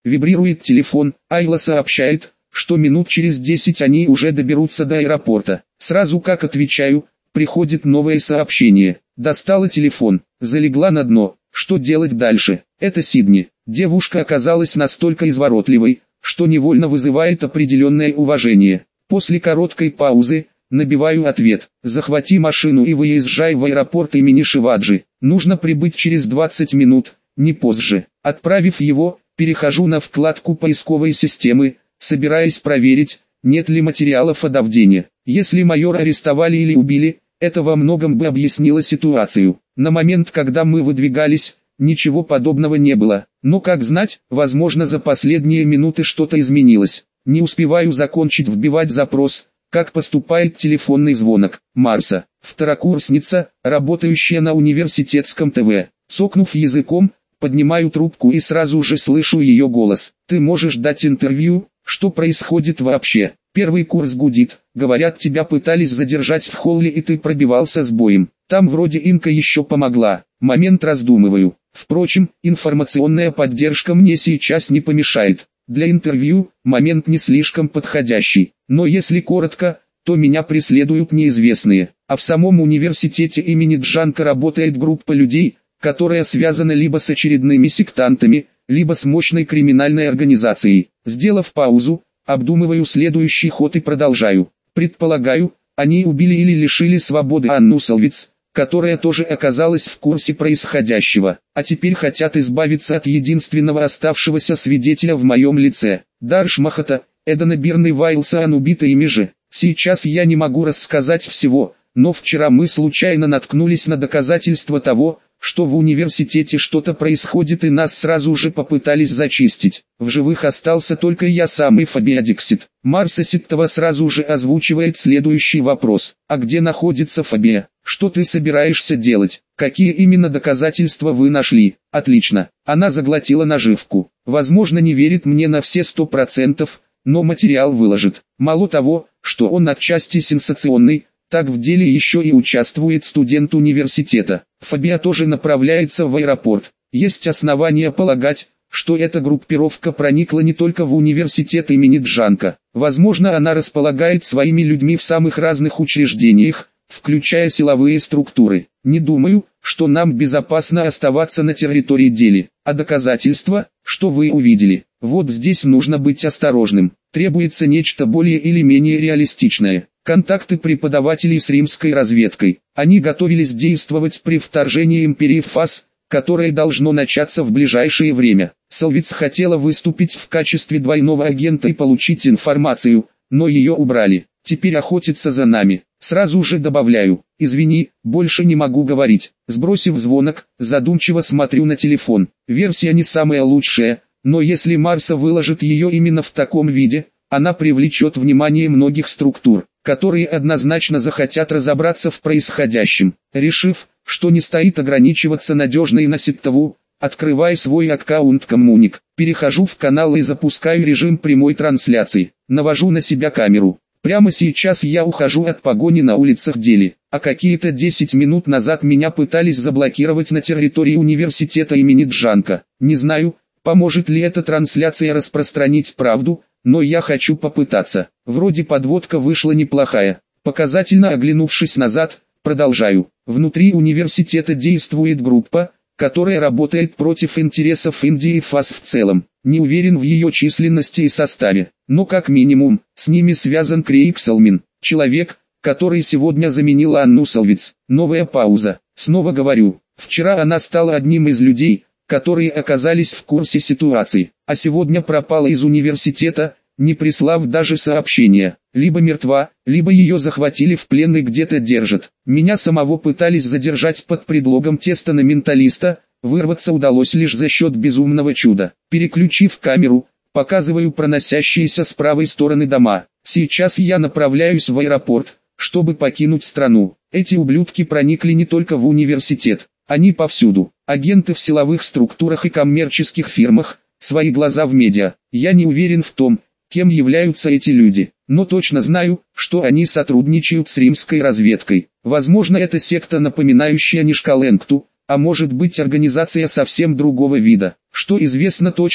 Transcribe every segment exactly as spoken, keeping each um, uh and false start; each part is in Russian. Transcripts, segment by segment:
Вибрирует телефон, Айла сообщает, что минут через десять они уже доберутся до аэропорта. Сразу как отвечаю, приходит новое сообщение. Достала телефон, залегла на дно. Что делать дальше? Это Сидни. Девушка оказалась настолько изворотливой, что невольно вызывает определенное уважение. После короткой паузы, набиваю ответ. Захвати машину и выезжай в аэропорт имени Шиваджи. Нужно прибыть через двадцать минут, не позже. Отправив его, перехожу на вкладку поисковой системы, собираясь проверить, нет ли материалов о Давдене. Если майора арестовали или убили, это во многом бы объяснило ситуацию. На момент, когда мы выдвигались, ничего подобного не было. Но как знать, возможно за последние минуты что-то изменилось. Не успеваю закончить вбивать запрос, как поступает телефонный звонок. Марса, второкурсница, работающая на университетском ТВ. Цокнув языком, поднимаю трубку и сразу же слышу ее голос. Ты можешь дать интервью? Что происходит вообще? Первый курс гудит. Говорят, тебя пытались задержать в холле и ты пробивался с боем. Там вроде Инка еще помогла. Момент раздумываю. Впрочем, информационная поддержка мне сейчас не помешает. Для интервью, момент не слишком подходящий. Но если коротко, то меня преследуют неизвестные. А в самом университете имени Джанка работает группа людей, которая связана либо с очередными сектантами, либо с мощной криминальной организацией. Сделав паузу, обдумываю следующий ход и продолжаю. Предполагаю, они убили или лишили свободы Анну Солвиц, которая тоже оказалась в курсе происходящего, а теперь хотят избавиться от единственного оставшегося свидетеля в моем лице. Дарш Махата, Эдана Бирны Вайлсан убита ими же. Сейчас я не могу рассказать всего, но вчера мы случайно наткнулись на доказательства того, что в университете что-то происходит и нас сразу же попытались зачистить. В живых остался только я сам и Фабия Диксит. Марса Ситтова сразу же озвучивает следующий вопрос. А где находится Фабия? Что ты собираешься делать? Какие именно доказательства вы нашли? Отлично. Она заглотила наживку. Возможно, не верит мне на все сто процентов, но материал выложит. Мало того, что он отчасти сенсационный, так в деле еще и участвует студент университета. Фабия тоже направляется в аэропорт. Есть основания полагать, что эта группировка проникла не только в университет имени Джанка. Возможно, она располагает своими людьми в самых разных учреждениях, включая силовые структуры. Не думаю, что нам безопасно оставаться на территории Дели. А доказательства, что вы увидели? Вот здесь нужно быть осторожным. Требуется нечто более или менее реалистичное. Контакты преподавателей с римской разведкой. Они готовились действовать при вторжении империи в ФАС, которое должно начаться в ближайшее время. Солвиц хотела выступить в качестве двойного агента и получить информацию, но ее убрали. Теперь охотится за нами. Сразу же добавляю, извини, больше не могу говорить. Сбросив звонок, задумчиво смотрю на телефон. Версия не самая лучшая, но если Марса выложит ее именно в таком виде, она привлечет внимание многих структур, которые однозначно захотят разобраться в происходящем. Решив, что не стоит ограничиваться надежной на Ситтову, открываю свой аккаунт Коммуник, перехожу в канал и запускаю режим прямой трансляции, навожу на себя камеру. Прямо сейчас я ухожу от погони на улицах Дели, а какие-то десять минут назад меня пытались заблокировать на территории университета имени Джанка. Не знаю, поможет ли эта трансляция распространить правду, но я хочу попытаться. Вроде подводка вышла неплохая. Показательно оглянувшись назад, продолжаю. Внутри университета действует группа, которая работает против интересов Индии и ФАС в целом. Не уверен в ее численности и составе, но как минимум, с ними связан Крейг Салмин, человек, который сегодня заменил Анну Солвиц. Новая пауза. Снова говорю, вчера она стала одним из людей, которые оказались в курсе ситуации, а сегодня пропала из университета, не прислав даже сообщения. Либо мертва, либо ее захватили в плен и где-то держат. Меня самого пытались задержать под предлогом теста на менталиста, вырваться удалось лишь за счет безумного чуда. Переключив камеру, показываю проносящиеся с правой стороны дома. Сейчас я направляюсь в аэропорт, чтобы покинуть страну. Эти ублюдки проникли не только в университет, они повсюду. Агенты в силовых структурах и коммерческих фирмах, свои глаза в медиа. Я не уверен в том, кем являются эти люди, но точно знаю, что они сотрудничают с римской разведкой. Возможно, это секта, напоминающая Нишкаленкту, а может быть организация совсем другого вида. Что известно точно,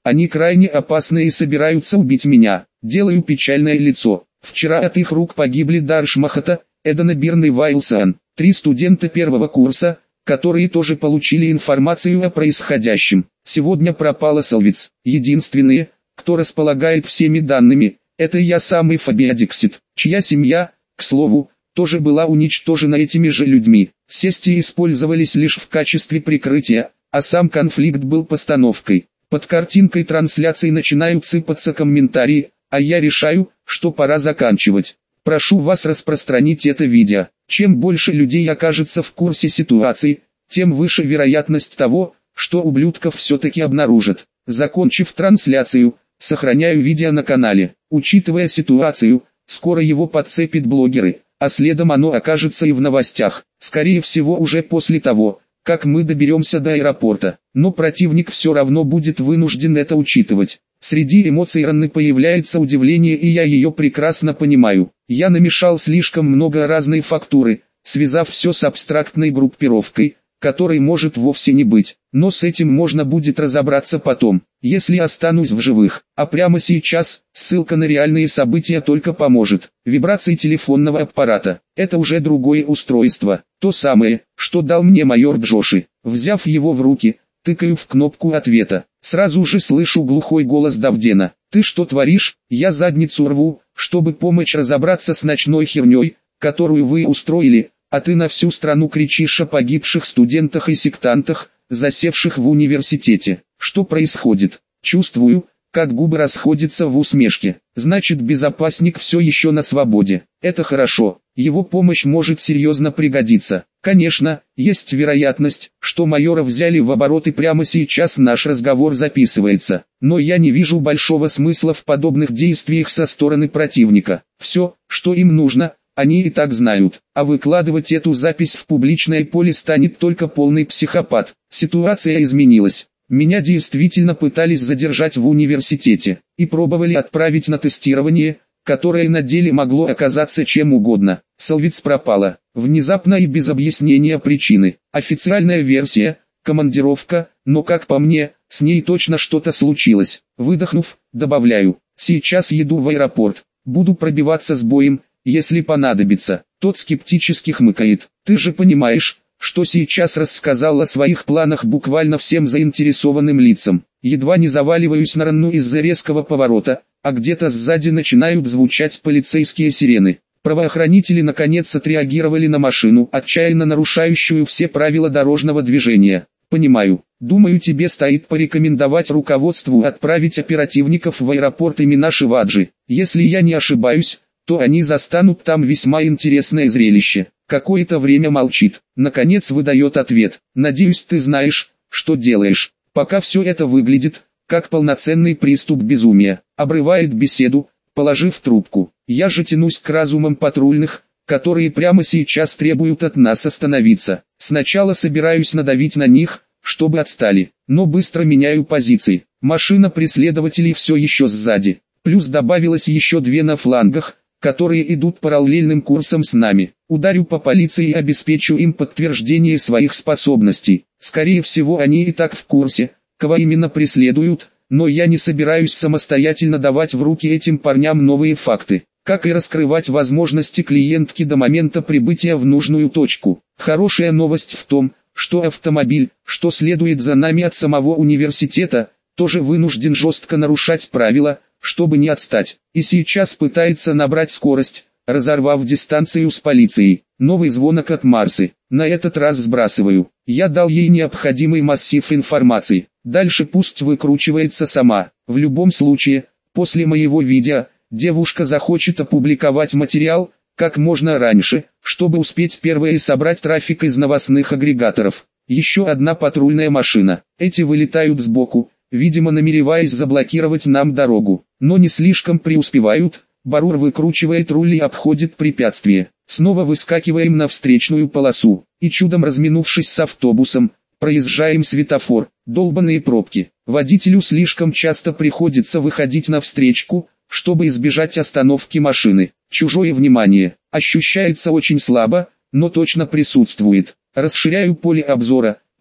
Они крайне опасны и собираются убить меня. Делаю печальное лицо. Вчера от их рук погибли Дарш Махата, Эдана Бирн и Вайлсан, три студента первого курса, которые тоже получили информацию о происходящем. Сегодня пропала Салвиц. Единственные, кто располагает всеми данными, это я сам и Фабия Диксит, чья семья, к слову, тоже была уничтожена этими же людьми. Сессии использовались лишь в качестве прикрытия, а сам конфликт был постановкой. Под картинкой трансляции начинают сыпаться комментарии, а я решаю, что пора заканчивать. Прошу вас распространить это видео. Чем больше людей окажется в курсе ситуации, тем выше вероятность того, что ублюдков все-таки обнаружат. Закончив трансляцию, сохраняю видео на канале. Учитывая ситуацию, скоро его подцепят блогеры, а следом оно окажется и в новостях. Скорее всего уже после того, как мы доберемся до аэропорта. Но противник все равно будет вынужден это учитывать. Среди эмоций Ранны появляется удивление, и я ее прекрасно понимаю. Я намешал слишком много разной фактуры, связав все с абстрактной группировкой, которой может вовсе не быть. Но с этим можно будет разобраться потом, если останусь в живых. А прямо сейчас, ссылка на реальные события только поможет. Вибрации телефонного аппарата. Это уже другое устройство. То самое, что дал мне майор Джоши. Взяв его в руки, тыкаю в кнопку ответа. Сразу же слышу глухой голос Давдена. «Ты что творишь? Я задницу рву, чтобы помочь разобраться с ночной херней, которую вы устроили, а ты на всю страну кричишь о погибших студентах и сектантах, засевших в университете. Что происходит?» Чувствую, как губы расходятся в усмешке. Значит, безопасник все еще на свободе. Это хорошо. Его помощь может серьезно пригодиться. Конечно, есть вероятность, что майора взяли в оборот и прямо сейчас наш разговор записывается. Но я не вижу большого смысла в подобных действиях со стороны противника. Все, что им нужно, они и так знают. А выкладывать эту запись в публичное поле станет только полный психопат. Ситуация изменилась. Меня действительно пытались задержать в университете и пробовали отправить на тестирование, которое на деле могло оказаться чем угодно. Салвиц пропала, внезапно и без объяснения причины. Официальная версия – командировка, но как по мне, с ней точно что-то случилось. Выдохнув, добавляю, сейчас еду в аэропорт, буду пробиваться с боем, если понадобится. Тот скептически хмыкает. Ты же понимаешь, что сейчас рассказал о своих планах буквально всем заинтересованным лицам. Едва не заваливаюсь на Ранну из-за резкого поворота, а где-то сзади начинают звучать полицейские сирены. Правоохранители наконец отреагировали на машину, отчаянно нарушающую все правила дорожного движения. Понимаю. Думаю, тебе стоит порекомендовать руководству отправить оперативников в аэропорт имени Шиваджи. Если я не ошибаюсь, то они застанут там весьма интересное зрелище. Какое-то время молчит. Наконец выдает ответ. Надеюсь, ты знаешь, что делаешь. Пока все это выглядит, как полноценный приступ безумия. Обрывает беседу, положив трубку. Я же тянусь к разумам патрульных, которые прямо сейчас требуют от нас остановиться. Сначала собираюсь надавить на них, чтобы отстали, но быстро меняю позиции. Машина преследователей все еще сзади. Плюс добавилось еще две на флангах, которые идут параллельным курсом с нами. Ударю по полиции и обеспечу им подтверждение своих способностей. Скорее всего, они и так в курсе, кого именно преследуют, но я не собираюсь самостоятельно давать в руки этим парням новые факты, как и раскрывать возможности клиентки до момента прибытия в нужную точку. Хорошая новость в том, что автомобиль, что следует за нами от самого университета, тоже вынужден жестко нарушать правила, чтобы не отстать, и сейчас пытается набрать скорость, разорвав дистанцию с полицией. Новый звонок от Марсы. На этот раз сбрасываю. Я дал ей необходимый массив информации. Дальше пусть выкручивается сама. В любом случае, после моего видео, девушка захочет опубликовать материал как можно раньше, чтобы успеть первой собрать трафик из новостных агрегаторов. Еще одна патрульная машина. Эти вылетают сбоку, видимо намереваясь заблокировать нам дорогу, но не слишком преуспевают. Барур выкручивает руль и обходит препятствие. Снова выскакиваем на встречную полосу, и чудом разминувшись с автобусом, проезжаем светофор. Долбаные пробки. Водителю слишком часто приходится выходить на встречку, чтобы избежать остановки машины. Чужое внимание ощущается очень слабо, но точно присутствует. Расширяю поле обзора,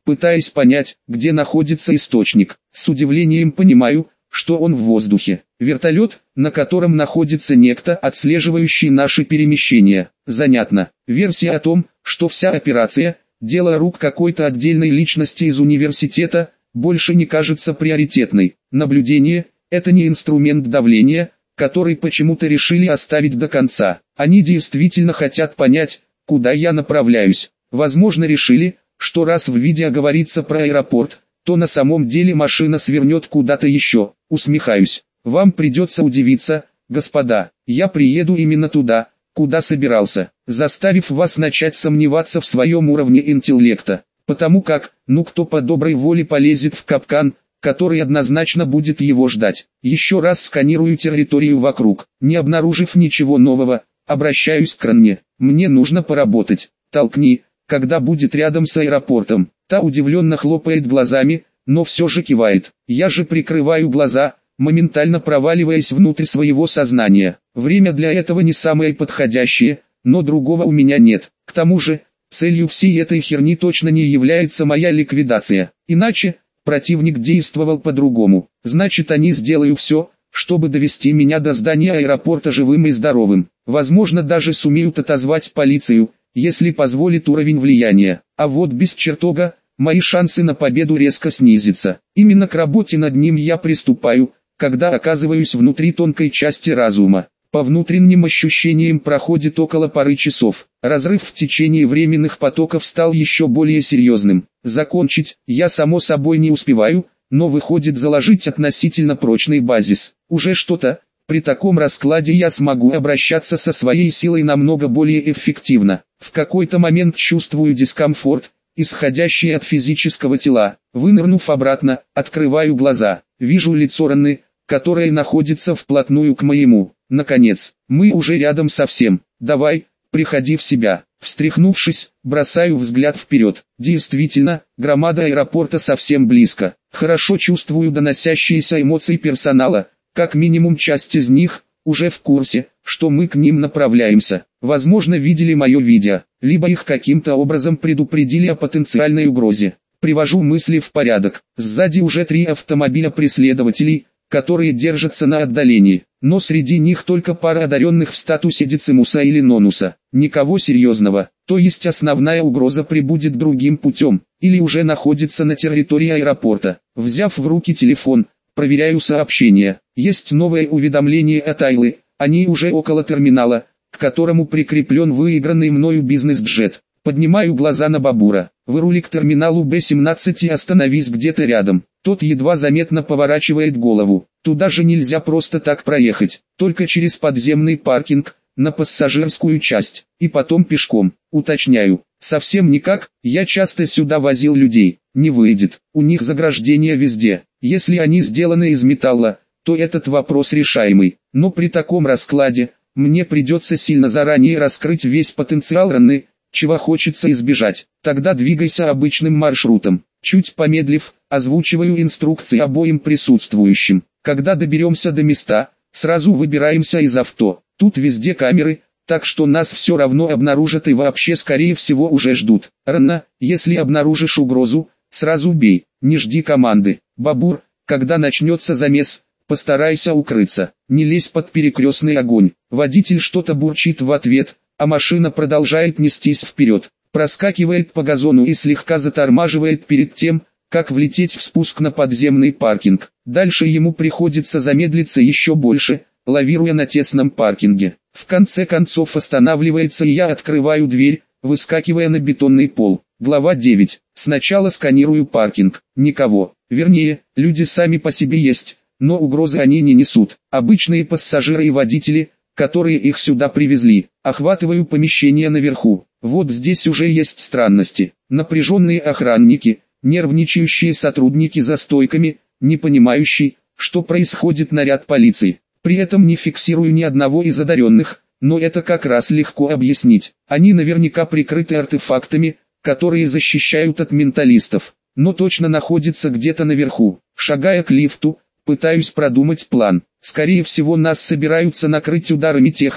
пытаясь понять, где находится источник. С удивлением понимаю, что он в воздухе. Вертолет, на котором находится некто, отслеживающий наши перемещения. Занятно. Версия о том, что вся операция – дело рук какой-то отдельной личности из университета, больше не кажется приоритетной. Наблюдение – это не инструмент давления, который почему-то решили оставить до конца. Они действительно хотят понять, куда я направляюсь. Возможно, решили, что раз в видео говорится про аэропорт, то на самом деле машина свернет куда-то еще. Усмехаюсь. Вам придется удивиться, господа, я приеду именно туда, куда собирался, заставив вас начать сомневаться в своем уровне интеллекта. Потому как, ну кто по доброй воле полезет в капкан, который однозначно будет его ждать. Еще раз сканирую территорию вокруг, не обнаружив ничего нового, обращаюсь к Ранне. Мне нужно поработать. Толкни, когда будет рядом с аэропортом. Та удивленно хлопает глазами, но все же кивает. Я же прикрываю глаза, моментально проваливаясь внутрь своего сознания. Время для этого не самое подходящее, но другого у меня нет. К тому же, целью всей этой херни точно не является моя ликвидация. Иначе, противник действовал по-другому. Значит, они сделают все, чтобы довести меня до здания аэропорта живым и здоровым. Возможно, даже сумеют отозвать полицию, если позволит уровень влияния. А вот без чертога, мои шансы на победу резко снизятся. Именно к работе над ним я приступаю, когда оказываюсь внутри тонкой части разума. По внутренним ощущениям проходит около пары часов. Разрыв в течение временных потоков стал еще более серьезным. Закончить я само собой не успеваю, но выходит заложить относительно прочный базис. Уже что-то. При таком раскладе я смогу обращаться со своей силой намного более эффективно. В какой-то момент чувствую дискомфорт, исходящий от физического тела. Вынырнув обратно, открываю глаза. Вижу лицо Ранны, которое находится вплотную к моему. Наконец, мы уже рядом совсем. Давай, приходи в себя. Встряхнувшись, бросаю взгляд вперед. Действительно, громада аэропорта совсем близко. Хорошо чувствую доносящиеся эмоции персонала. Как минимум часть из них уже в курсе, что мы к ним направляемся. Возможно, видели мое видео, либо их каким-то образом предупредили о потенциальной угрозе. Привожу мысли в порядок. Сзади уже три автомобиля преследователей, которые держатся на отдалении, но среди них только пара одаренных в статусе Децимуса или Нонуса. Никого серьезного, то есть основная угроза прибудет другим путем, или уже находится на территории аэропорта. Взяв в руки телефон, проверяю сообщения. Есть новое уведомление от Айлы, они уже около терминала, к которому прикреплен выигранный мною бизнес-джет. Поднимаю глаза на Бабура. Вырули к терминалу Бэ семнадцать и остановись где-то рядом. Тот едва заметно поворачивает голову. Туда же нельзя просто так проехать, только через подземный паркинг, на пассажирскую часть, и потом пешком. Уточняю, совсем никак, я часто сюда возил людей. Не выйдет, у них заграждения везде. Если они сделаны из металла, то этот вопрос решаемый. Но при таком раскладе, мне придется сильно заранее раскрыть весь потенциал Ранны, чего хочется избежать. Тогда двигайся обычным маршрутом. Чуть помедлив, озвучиваю инструкции обоим присутствующим. Когда доберемся до места, сразу выбираемся из авто. Тут везде камеры, так что нас все равно обнаружат и вообще скорее всего уже ждут. Ранна, если обнаружишь угрозу, сразу бей, не жди команды. Бабур, когда начнется замес, постарайся укрыться, не лезь под перекрестный огонь. Водитель что-то бурчит в ответ, а машина продолжает нестись вперед. Проскакивает по газону и слегка затормаживает перед тем, как влететь в спуск на подземный паркинг. Дальше ему приходится замедлиться еще больше, лавируя на тесном паркинге. В конце концов останавливается и я открываю дверь, выскакивая на бетонный пол. Глава девять. Сначала сканирую паркинг. Никого. Вернее, люди сами по себе есть, но угрозы они не несут. Обычные пассажиры и водители, которые их сюда привезли. Охватываю помещение наверху. Вот здесь уже есть странности. Напряженные охранники, нервничающие сотрудники за стойками, не понимающие, что происходит наряд полиции. При этом не фиксирую ни одного из одаренных, но это как раз легко объяснить. Они наверняка прикрыты артефактами, которые защищают от менталистов, но точно находятся где-то наверху. Шагая к лифту, пытаюсь продумать план. Скорее всего нас собираются накрыть ударами техник,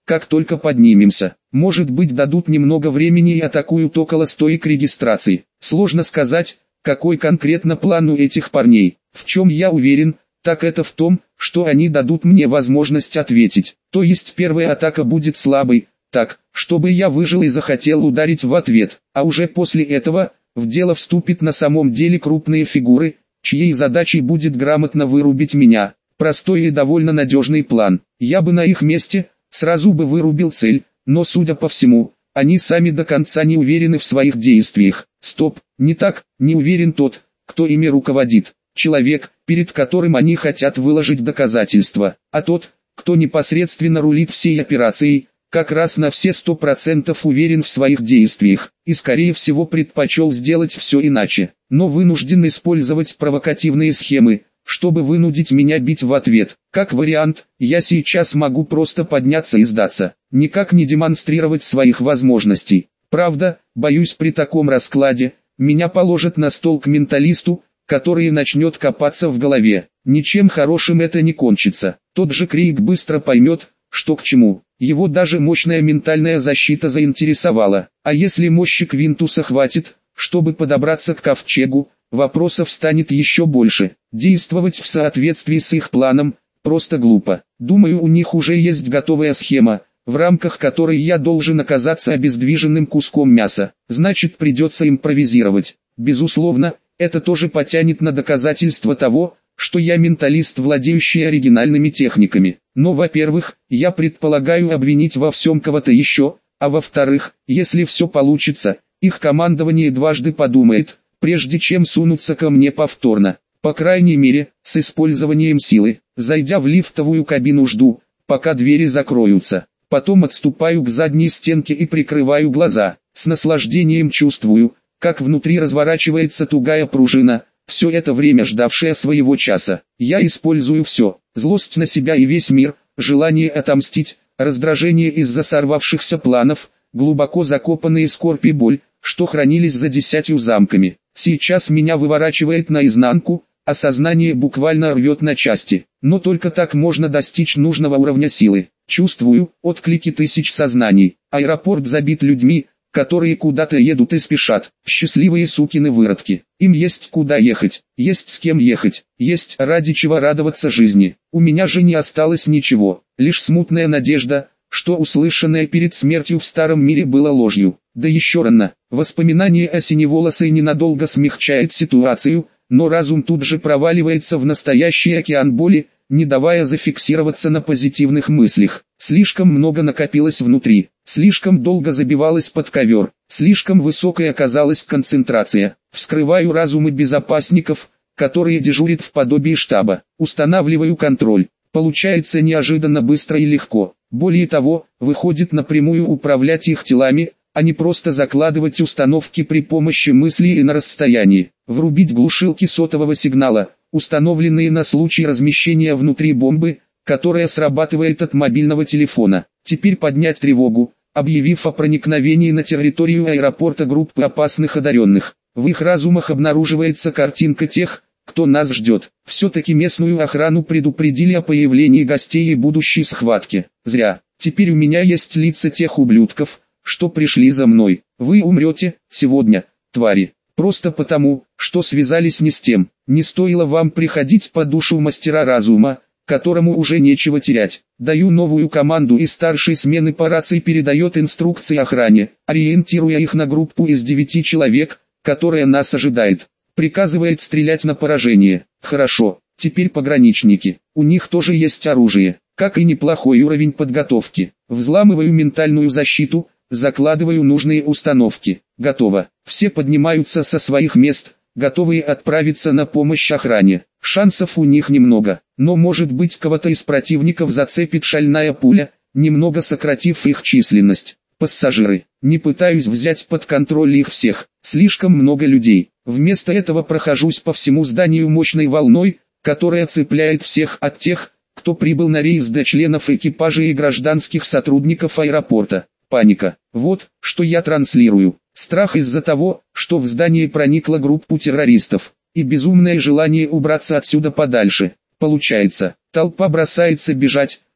как только поднимемся. Может быть, дадут немного времени и атакуют около стоек регистрации. Сложно сказать, какой конкретно план у этих парней. В чем я уверен, так это в том, что они дадут мне возможность ответить. То есть первая атака будет слабой, так, чтобы я выжил и захотел ударить в ответ. А уже после этого, в дело вступит на самом деле крупные фигуры, чьей задачей будет грамотно вырубить меня. Простой и довольно надежный план. Я бы на их месте сразу бы вырубил цель, но судя по всему, они сами до конца не уверены в своих действиях. Стоп, не так, не уверен тот, кто ими руководит. Человек, перед которым они хотят выложить доказательства, а тот, кто непосредственно рулит всей операцией, как раз на все сто процентов уверен в своих действиях, и скорее всего предпочел сделать все иначе, но вынужден использовать провокативные схемы, чтобы вынудить меня бить в ответ. Как вариант, я сейчас могу просто подняться и сдаться, никак не демонстрировать своих возможностей. Правда, боюсь, при таком раскладе, меня положат на стол к менталисту, который начнет копаться в голове. Ничем хорошим это не кончится. Тот же Крейг быстро поймет, что к чему. Его даже мощная ментальная защита заинтересовала. А если мощи Квинтуса хватит, чтобы подобраться к ковчегу, вопросов станет еще больше. Действовать в соответствии с их планом просто глупо. Думаю, у них уже есть готовая схема, в рамках которой я должен оказаться обездвиженным куском мяса. Значит, придется импровизировать. Безусловно, это тоже потянет на доказательство того, что я менталист, владеющий оригинальными техниками. Но, во-первых, я предполагаю обвинить во всем кого-то еще, а во-вторых, если все получится, их командование дважды подумает, прежде чем сунуться ко мне повторно. По крайней мере, с использованием силы. Зайдя в лифтовую кабину, жду, пока двери закроются. Потом отступаю к задней стенке и прикрываю глаза. С наслаждением чувствую, как внутри разворачивается тугая пружина, все это время ждавшая своего часа. Я использую все: злость на себя и весь мир, желание отомстить, раздражение из-за сорвавшихся планов, глубоко закопанные скорбь и боль, что хранились за десятью замками. Сейчас меня выворачивает наизнанку, а сознание буквально рвет на части. Но только так можно достичь нужного уровня силы. Чувствую отклики тысяч сознаний. Аэропорт забит людьми, которые куда-то едут и спешат. Счастливые сукины выродки. Им есть куда ехать, есть с кем ехать, есть ради чего радоваться жизни. У меня же не осталось ничего, лишь смутная надежда, что услышанное перед смертью в старом мире было ложью. Да еще рано. Воспоминание о синеволосой ненадолго смягчает ситуацию, но разум тут же проваливается в настоящий океан боли, не давая зафиксироваться на позитивных мыслях. Слишком много накопилось внутри, слишком долго забивалось под ковер, слишком высокой оказалась концентрация. Вскрываю разумы безопасников, которые дежурят в подобии штаба. Устанавливаю контроль. Получается неожиданно быстро и легко. Более того, выходит напрямую управлять их телами, а не просто закладывать установки при помощи мысли и на расстоянии. Врубить глушилки сотового сигнала, установленные на случай размещения внутри бомбы, которая срабатывает от мобильного телефона. Теперь поднять тревогу, объявив о проникновении на территорию аэропорта группы опасных одаренных. В их разумах обнаруживается картинка тех, кто нас ждет. Все-таки местную охрану предупредили о появлении гостей и будущей схватке. Зря. Теперь у меня есть лица тех ублюдков, что пришли за мной. Вы умрете сегодня, твари. Просто потому, что связались не с тем. Не стоило вам приходить по душу мастера разума, которому уже нечего терять. Даю новую команду, и старший смены по рации передает инструкции охране, ориентируя их на группу из девяти человек, которая нас ожидает. Приказывает стрелять на поражение. Хорошо, теперь пограничники. У них тоже есть оружие, как и неплохой уровень подготовки. Взламываю ментальную защиту, закладываю нужные установки. Готово. Все поднимаются со своих мест, готовые отправиться на помощь охране. Шансов у них немного, но может быть кого-то из противников зацепит шальная пуля, немного сократив их численность. Пассажиры. Не пытаюсь взять под контроль их всех, слишком много людей. Вместо этого прохожусь по всему зданию мощной волной, которая цепляет всех от тех, кто прибыл на рейс, до членов экипажа и гражданских сотрудников аэропорта. Паника. Вот, что я транслирую. Страх из-за того, что в здание проникла группа террористов, и безумное желание убраться отсюда подальше. Получается, толпа бросается бежать,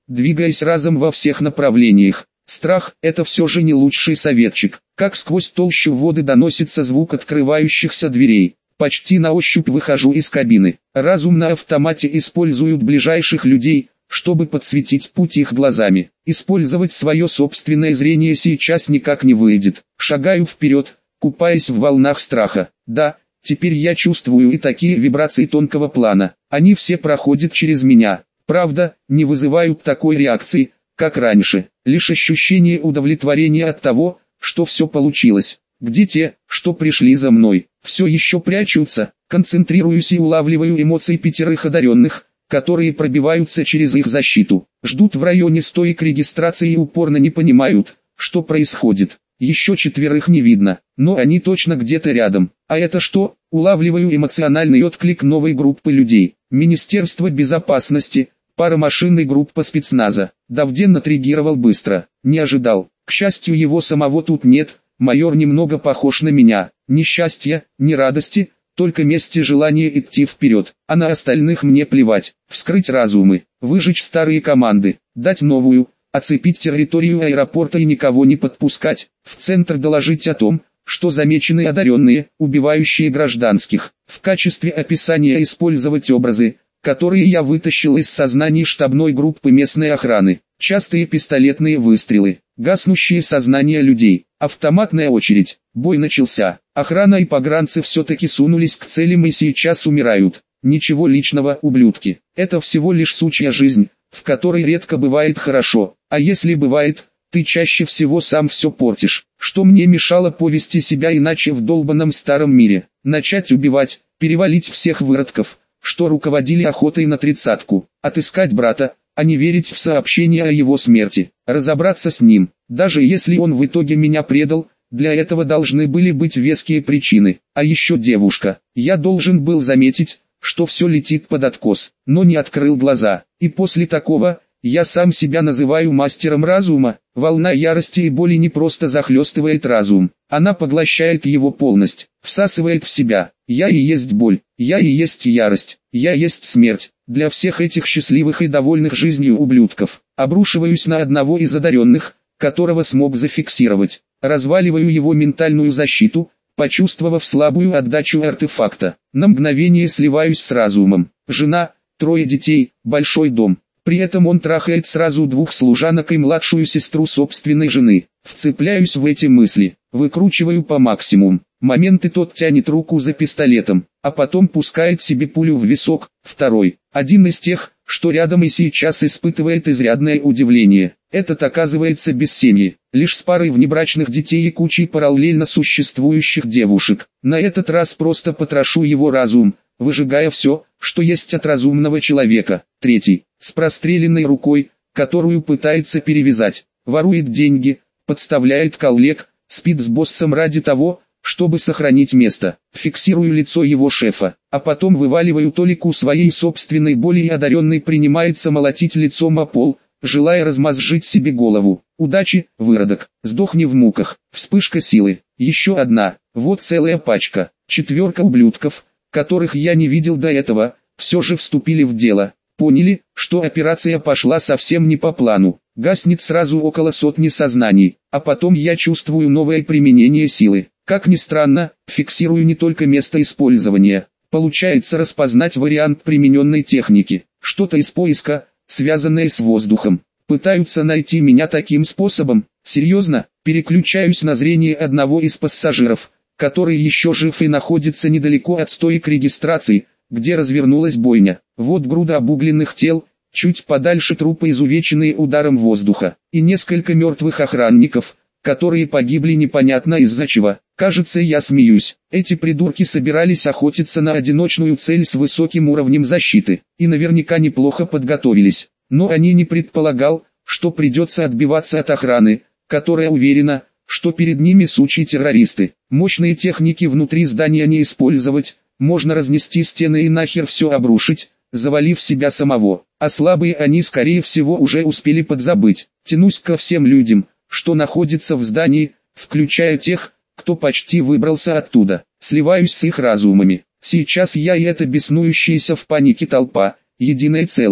двигаясь разом во всех направлениях. Страх – это все же не лучший советчик. Как сквозь толщу воды доносится звук открывающихся дверей. Почти на ощупь выхожу из кабины. Разум на автомате используют ближайших людей, чтобы подсветить путь их глазами. Использовать свое собственное зрение сейчас никак не выйдет. Шагаю вперед, купаясь в волнах страха. Да, теперь я чувствую и такие вибрации тонкого плана. Они все проходят через меня. Правда, не вызывают такой реакции, как раньше. Лишь ощущение удовлетворения от того, что все получилось. Где те, что пришли за мной, все еще прячутся. Концентрируюсь и улавливаю эмоции пятерых одаренных, которые пробиваются через их защиту. Ждут в районе стоек регистрации и упорно не понимают, что происходит. Еще четверых не видно, но они точно где-то рядом. А это что? Улавливаю эмоциональный отклик новой группы людей. Министерство безопасности, пара машин и группа спецназа. Давден отреагировал быстро. Не ожидал. К счастью, его самого тут нет. Майор немного похож на меня. Ни счастья, ни радости, только месть и желание идти вперед. А на остальных мне плевать. Вскрыть разумы, выжечь старые команды, дать новую, оцепить территорию аэропорта и никого не подпускать. В центр доложить о том, что замечены одаренные, убивающие гражданских. В качестве описания использовать образы, которые я вытащил из сознаний штабной группы местной охраны. Частые пистолетные выстрелы, гаснущие сознания людей, автоматная очередь. Бой начался. Охрана и погранцы все-таки сунулись к целям и сейчас умирают. Ничего личного, ублюдки. Это всего лишь сучья жизнь, в которой редко бывает хорошо. А если бывает, ты чаще всего сам все портишь. Что мне мешало повести себя иначе в долбанном старом мире? Начать убивать, перевалить всех выродков, что руководили охотой на тридцатку. Отыскать брата, а не верить в сообщение о его смерти. Разобраться с ним, даже если он в итоге меня предал. Для этого должны были быть веские причины. А еще девушка. Я должен был заметить, что все летит под откос, но не открыл глаза. И после такого, я сам себя называю мастером разума. Волна ярости и боли не просто захлестывает разум. Она поглощает его полностью, всасывает в себя. Я и есть боль, я и есть ярость, я есть смерть. Для всех этих счастливых и довольных жизнью ублюдков. Обрушиваюсь на одного из одаренных, которого смог зафиксировать. Разваливаю его ментальную защиту, почувствовав слабую отдачу артефакта. На мгновение сливаюсь с разумом. Жена, трое детей, большой дом. При этом он трахает сразу двух служанок и младшую сестру собственной жены. Вцепляюсь в эти мысли, выкручиваю по максимуму. Момент и тот тянет руку за пистолетом, а потом пускает себе пулю в висок. Второй, один из тех, что рядом и сейчас испытывает изрядное удивление. Этот оказывается без семьи, лишь с парой внебрачных детей и кучей параллельно существующих девушек. На этот раз просто потрошу его разум, выжигая все, что есть от разумного человека. Третий, с простреленной рукой, которую пытается перевязать, ворует деньги, подставляет коллег, спит с боссом ради того, чтобы сохранить место. Фиксирую лицо его шефа, а потом вываливаю толику своей собственной боли и одаренный принимается молотить лицом о пол, желая размозжить себе голову. Удачи, выродок, сдохни в муках. Вспышка силы, еще одна, вот целая пачка. Четверка ублюдков, которых я не видел до этого, все же вступили в дело. Поняли, что операция пошла совсем не по плану. Гаснет сразу около сотни сознаний, а потом я чувствую новое применение силы. Как ни странно, фиксирую не только место использования. Получается распознать вариант примененной техники. Что-то из поиска, связанное с воздухом. Пытаются найти меня таким способом. Серьезно, переключаюсь на зрение одного из пассажиров, который еще жив и находится недалеко от стоек регистрации, где развернулась бойня. Вот груда обугленных тел, чуть подальше трупы, изувеченные ударом воздуха, и несколько мертвых охранников, которые погибли непонятно из-за чего. Кажется, я смеюсь. Эти придурки собирались охотиться на одиночную цель с высоким уровнем защиты, и наверняка неплохо подготовились. Но они не предполагал, что придется отбиваться от охраны, которая уверена, что перед ними сучьи террористы. Мощные техники внутри здания не использовать, можно разнести стены и нахер все обрушить, завалив себя самого. А слабые они, скорее всего, уже успели подзабыть. Тянусь ко всем людям, что находятся в здании, включая тех, кто почти выбрался оттуда. Сливаюсь с их разумами. Сейчас я и эта беснующаяся в панике толпа, единое целое.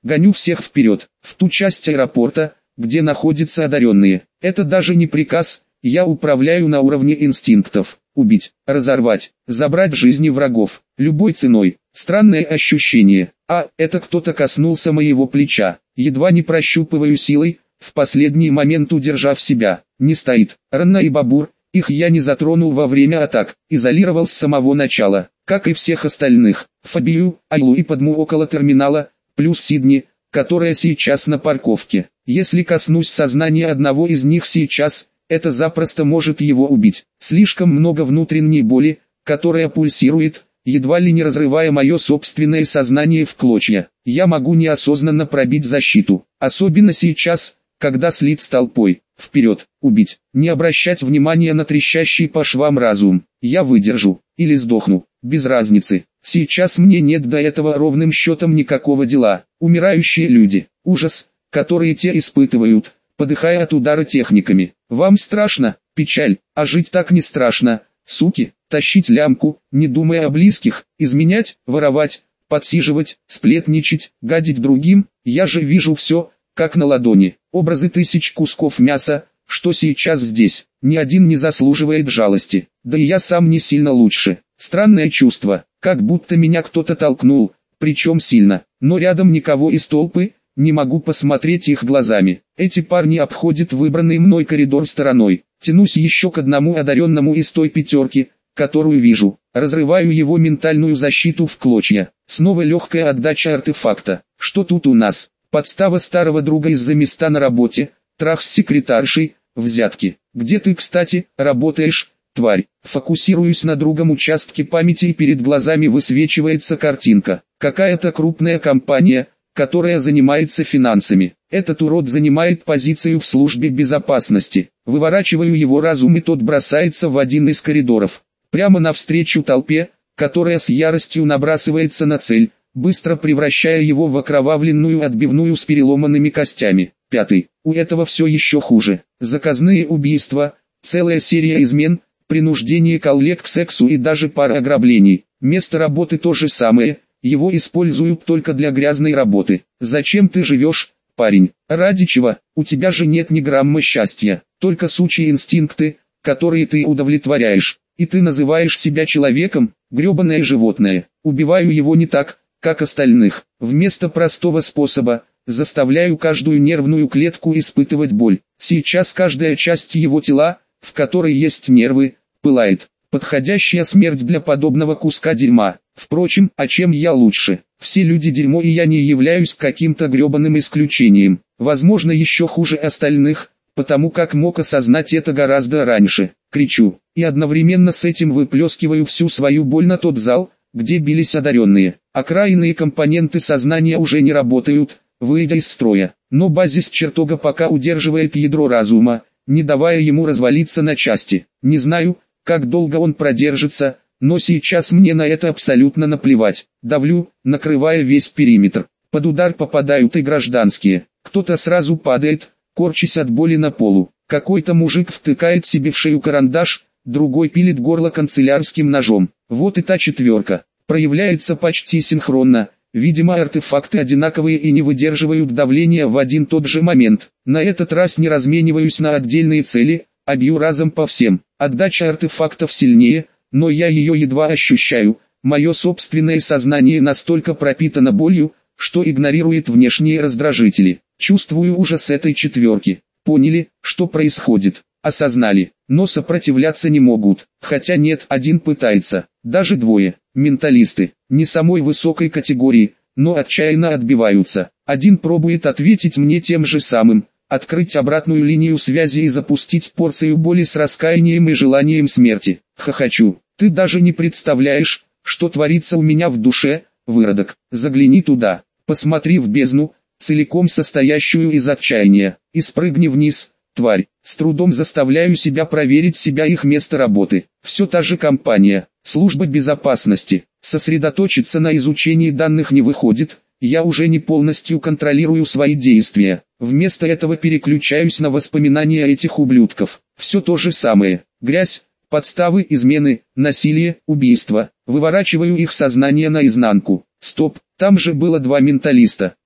Гоню всех вперед, в ту часть аэропорта, где находятся одаренные. Это даже не приказ, я управляю на уровне инстинктов. Убить, разорвать, забрать жизни врагов, любой ценой. Странное ощущение. А, это кто-то коснулся моего плеча. Едва не прощупываю силой, в последний момент удержав себя. Не стоит. Ранна и Бабур, их я не затронул во время атак, изолировал с самого начала, как и всех остальных. Фабию, Айлу и Падму около терминала, плюс Сидни, которая сейчас на парковке. Если коснусь сознания одного из них сейчас, это запросто может его убить. Слишком много внутренней боли, которая пульсирует, едва ли не разрывая мое собственное сознание в клочья. Я могу неосознанно пробить защиту, особенно сейчас, когда слит с толпой. Вперед, убить, не обращать внимания на трещащий по швам разум. Я выдержу, или сдохну, без разницы. Сейчас мне нет до этого ровным счетом никакого дела. Умирающие люди, ужас, который те испытывают, подыхая от удара техниками. Вам страшно, печаль, а жить так не страшно, суки, тащить лямку, не думая о близких, изменять, воровать, подсиживать, сплетничать, гадить другим. Я же вижу все, как на ладони. Образы тысяч кусков мяса, что сейчас здесь, ни один не заслуживает жалости. Да и я сам не сильно лучше. Странное чувство, как будто меня кто-то толкнул, причем сильно. Но рядом никого из толпы, не могу посмотреть их глазами. Эти парни обходят выбранный мной коридор стороной. Тянусь еще к одному одаренному из той пятерки, которую вижу. Разрываю его ментальную защиту в клочья. Снова легкая отдача артефакта. Что тут у нас? Подстава старого друга из-за места на работе, трах с секретаршей, взятки. Где ты, кстати, работаешь, тварь? Фокусируюсь на другом участке памяти и перед глазами высвечивается картинка. Какая-то крупная компания, которая занимается финансами. Этот урод занимает позицию в службе безопасности. Выворачиваю его разум, и тот бросается в один из коридоров. Прямо навстречу толпе, которая с яростью набрасывается на цель, быстро превращая его в окровавленную отбивную с переломанными костями. Пятый. У этого все еще хуже. Заказные убийства, целая серия измен, принуждение коллег к сексу и даже пара ограблений. Место работы то же самое, его используют только для грязной работы. Зачем ты живешь, парень? Ради чего? У тебя же нет ни грамма счастья, только сучьи инстинкты, которые ты удовлетворяешь. И ты называешь себя человеком, гребаное животное. Убиваю его не так, как остальных. Вместо простого способа, заставляю каждую нервную клетку испытывать боль. Сейчас каждая часть его тела, в которой есть нервы, пылает. Подходящая смерть для подобного куска дерьма. Впрочем, а чем я лучше? Все люди дерьмо, и я не являюсь каким-то гребаным исключением. Возможно, еще хуже остальных, потому как мог осознать это гораздо раньше. Кричу, и одновременно с этим выплескиваю всю свою боль на тот зал, где бились одаренные. Окраинные компоненты сознания уже не работают, выйдя из строя. Но базис чертога пока удерживает ядро разума, не давая ему развалиться на части. Не знаю, как долго он продержится, но сейчас мне на это абсолютно наплевать. Давлю, накрывая весь периметр. Под удар попадают и гражданские. Кто-то сразу падает, корчась от боли на полу. Какой-то мужик втыкает себе в шею карандаш, другой пилит горло канцелярским ножом. Вот и та четверка. Проявляется почти синхронно. Видимо, артефакты одинаковые и не выдерживают давления в один тот же момент. На этот раз не размениваюсь на отдельные цели, а бью разом по всем. Отдача артефактов сильнее, но я ее едва ощущаю. Мое собственное сознание настолько пропитано болью, что игнорирует внешние раздражители. Чувствую ужас этой четверки. Поняли, что происходит, осознали, но сопротивляться не могут. Хотя нет, один пытается, даже двое, менталисты, не самой высокой категории, но отчаянно отбиваются. Один пробует ответить мне тем же самым, открыть обратную линию связи и запустить порцию боли с раскаянием и желанием смерти. Хохочу, ты даже не представляешь, что творится у меня в душе, выродок. Загляни туда, посмотри в бездну, целиком состоящую из отчаяния, и спрыгни вниз, тварь. С трудом заставляю себя проверить себя, их место работы. Все та же компания, служба безопасности. Сосредоточиться на изучении данных не выходит, я уже не полностью контролирую свои действия. Вместо этого переключаюсь на воспоминания этих ублюдков. Все то же самое, грязь, подставы, измены, насилие, убийство. Выворачиваю их сознание наизнанку. Стоп, там же было два менталиста.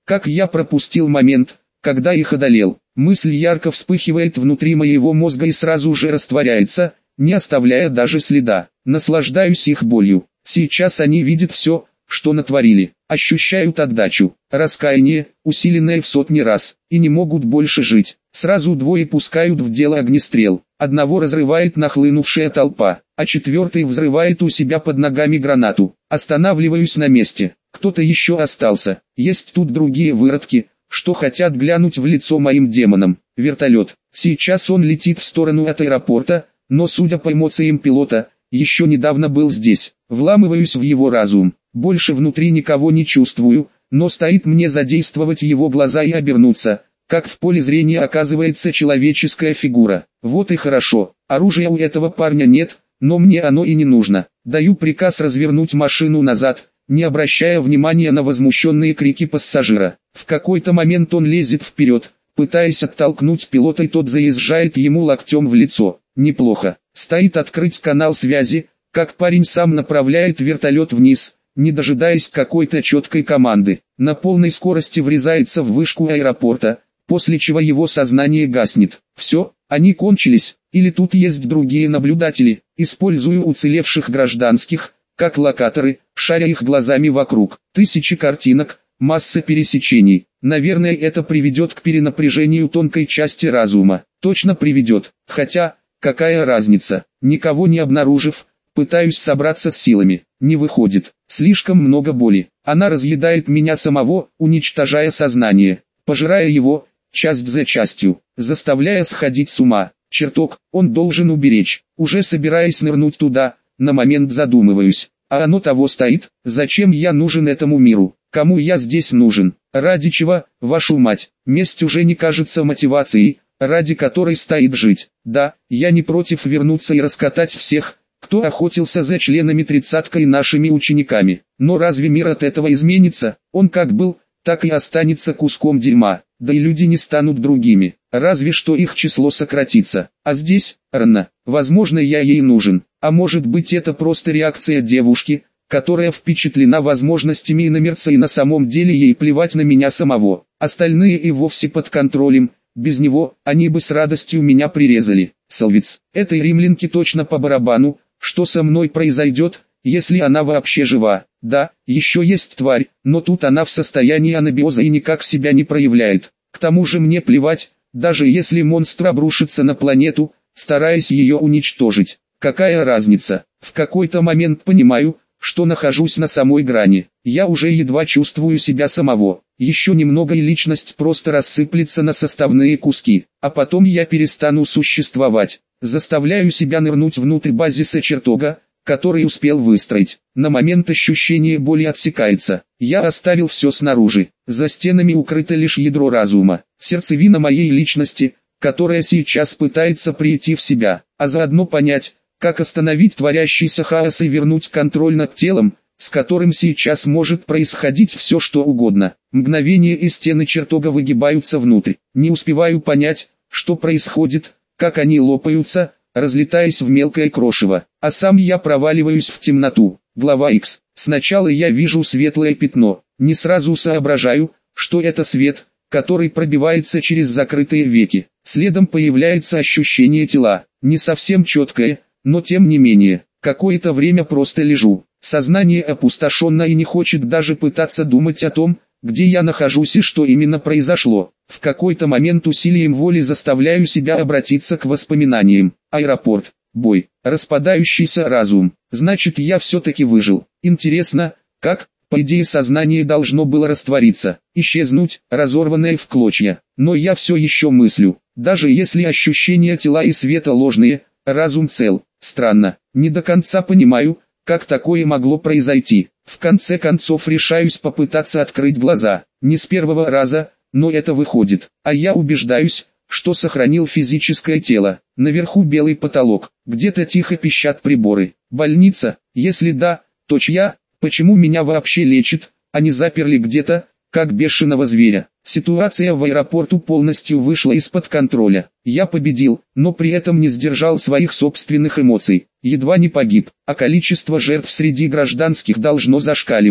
Как я пропустил момент, когда их одолел. Мысль ярко вспыхивает внутри моего мозга и сразу же растворяется, не оставляя даже следа. Наслаждаюсь их болью. Сейчас они видят все, что натворили, ощущают отдачу, раскаяние, усиленное в сотни раз, и не могут больше жить. Сразу двое пускают в дело огнестрел, одного разрывает нахлынувшая толпа, а четвертый взрывает у себя под ногами гранату. Останавливаюсь на месте, кто-то еще остался, есть тут другие выродки, что хотят глянуть в лицо моим демонам. Вертолет, сейчас он летит в сторону от аэропорта, но судя по эмоциям пилота, еще недавно был здесь. Вламываюсь в его разум, больше внутри никого не чувствую, но стоит мне задействовать его глаза и обернуться, как в поле зрения оказывается человеческая фигура. Вот и хорошо, оружия у этого парня нет, но мне оно и не нужно. Даю приказ развернуть машину назад, не обращая внимания на возмущенные крики пассажира. В какой-то момент он лезет вперед, пытаясь оттолкнуть пилота, и тот заезжает ему локтем в лицо. Неплохо. Стоит открыть канал связи, как парень сам направляет вертолет вниз, не дожидаясь какой-то четкой команды. На полной скорости врезается в вышку аэропорта, после чего его сознание гаснет. Все, они кончились, или тут есть другие наблюдатели. Использую уцелевших гражданских, как локаторы, шаря их глазами вокруг. Тысячи картинок, масса пересечений. Наверное, это приведет к перенапряжению тонкой части разума. Точно приведет, хотя... Какая разница? Никого не обнаружив, пытаюсь собраться с силами. Не выходит. Слишком много боли. Она разъедает меня самого, уничтожая сознание, пожирая его, часть за частью, заставляя сходить с ума. Чертог, он должен уберечь. Уже собираясь нырнуть туда, на момент задумываюсь. А оно того стоит? Зачем я нужен этому миру? Кому я здесь нужен? Ради чего, вашу мать? Месть уже не кажется мотивацией, ради которой стоит жить. Да, я не против вернуться и раскатать всех, кто охотился за членами тридцатка и нашими учениками. Но разве мир от этого изменится? Он как был, так и останется куском дерьма. Да и люди не станут другими. Разве что их число сократится. А здесь, рано, возможно, я ей нужен. А может быть, это просто реакция девушки, которая впечатлена возможностями иномерца, и на самом деле ей плевать на меня самого. Остальные и вовсе под контролем. Без него, они бы с радостью меня прирезали. Салвиц, этой римлянке точно по барабану, что со мной произойдет, если она вообще жива. Да, еще есть тварь, но тут она в состоянии анабиоза и никак себя не проявляет. К тому же мне плевать, даже если монстр обрушится на планету, стараясь ее уничтожить. Какая разница? В какой-то момент понимаю, что нахожусь на самой грани. Я уже едва чувствую себя самого. Еще немного и личность просто рассыплется на составные куски, а потом я перестану существовать. Заставляю себя нырнуть внутрь базиса чертога, который успел выстроить. На момент ощущения боли отсекается. Я оставил все снаружи. За стенами укрыто лишь ядро разума, сердцевина моей личности, которая сейчас пытается прийти в себя, а заодно понять, как остановить творящийся хаос и вернуть контроль над телом, с которым сейчас может происходить все что угодно. Мгновение и стены чертога выгибаются внутрь. Не успеваю понять, что происходит, как они лопаются, разлетаясь в мелкое крошево. А сам я проваливаюсь в темноту. Глава Х. Сначала я вижу светлое пятно. Не сразу соображаю, что это свет, который пробивается через закрытые веки. Следом появляется ощущение тела. Не совсем четкое, но тем не менее. Какое-то время просто лежу. Сознание опустошенно и не хочет даже пытаться думать о том, где я нахожусь и что именно произошло. В какой-то момент усилием воли заставляю себя обратиться к воспоминаниям. Аэропорт, бой, распадающийся разум. Значит, я все-таки выжил. Интересно, как? По идее, сознание должно было раствориться, исчезнуть, разорванное в клочья. Но я все еще мыслю. Даже если ощущения тела и света ложные, разум цел. Странно, не до конца понимаю, как такое могло произойти. В конце концов решаюсь попытаться открыть глаза. Не с первого раза, но это выходит. А я убеждаюсь, что сохранил физическое тело. Наверху белый потолок, где-то тихо пищат приборы. Больница? Если да, то чья? Почему меня вообще лечат, а не заперли где-то, как бешеного зверя? Ситуация в аэропорту полностью вышла из-под контроля. Я победил, но при этом не сдержал своих собственных эмоций. Едва не погиб, а количество жертв среди гражданских должно зашкаливать.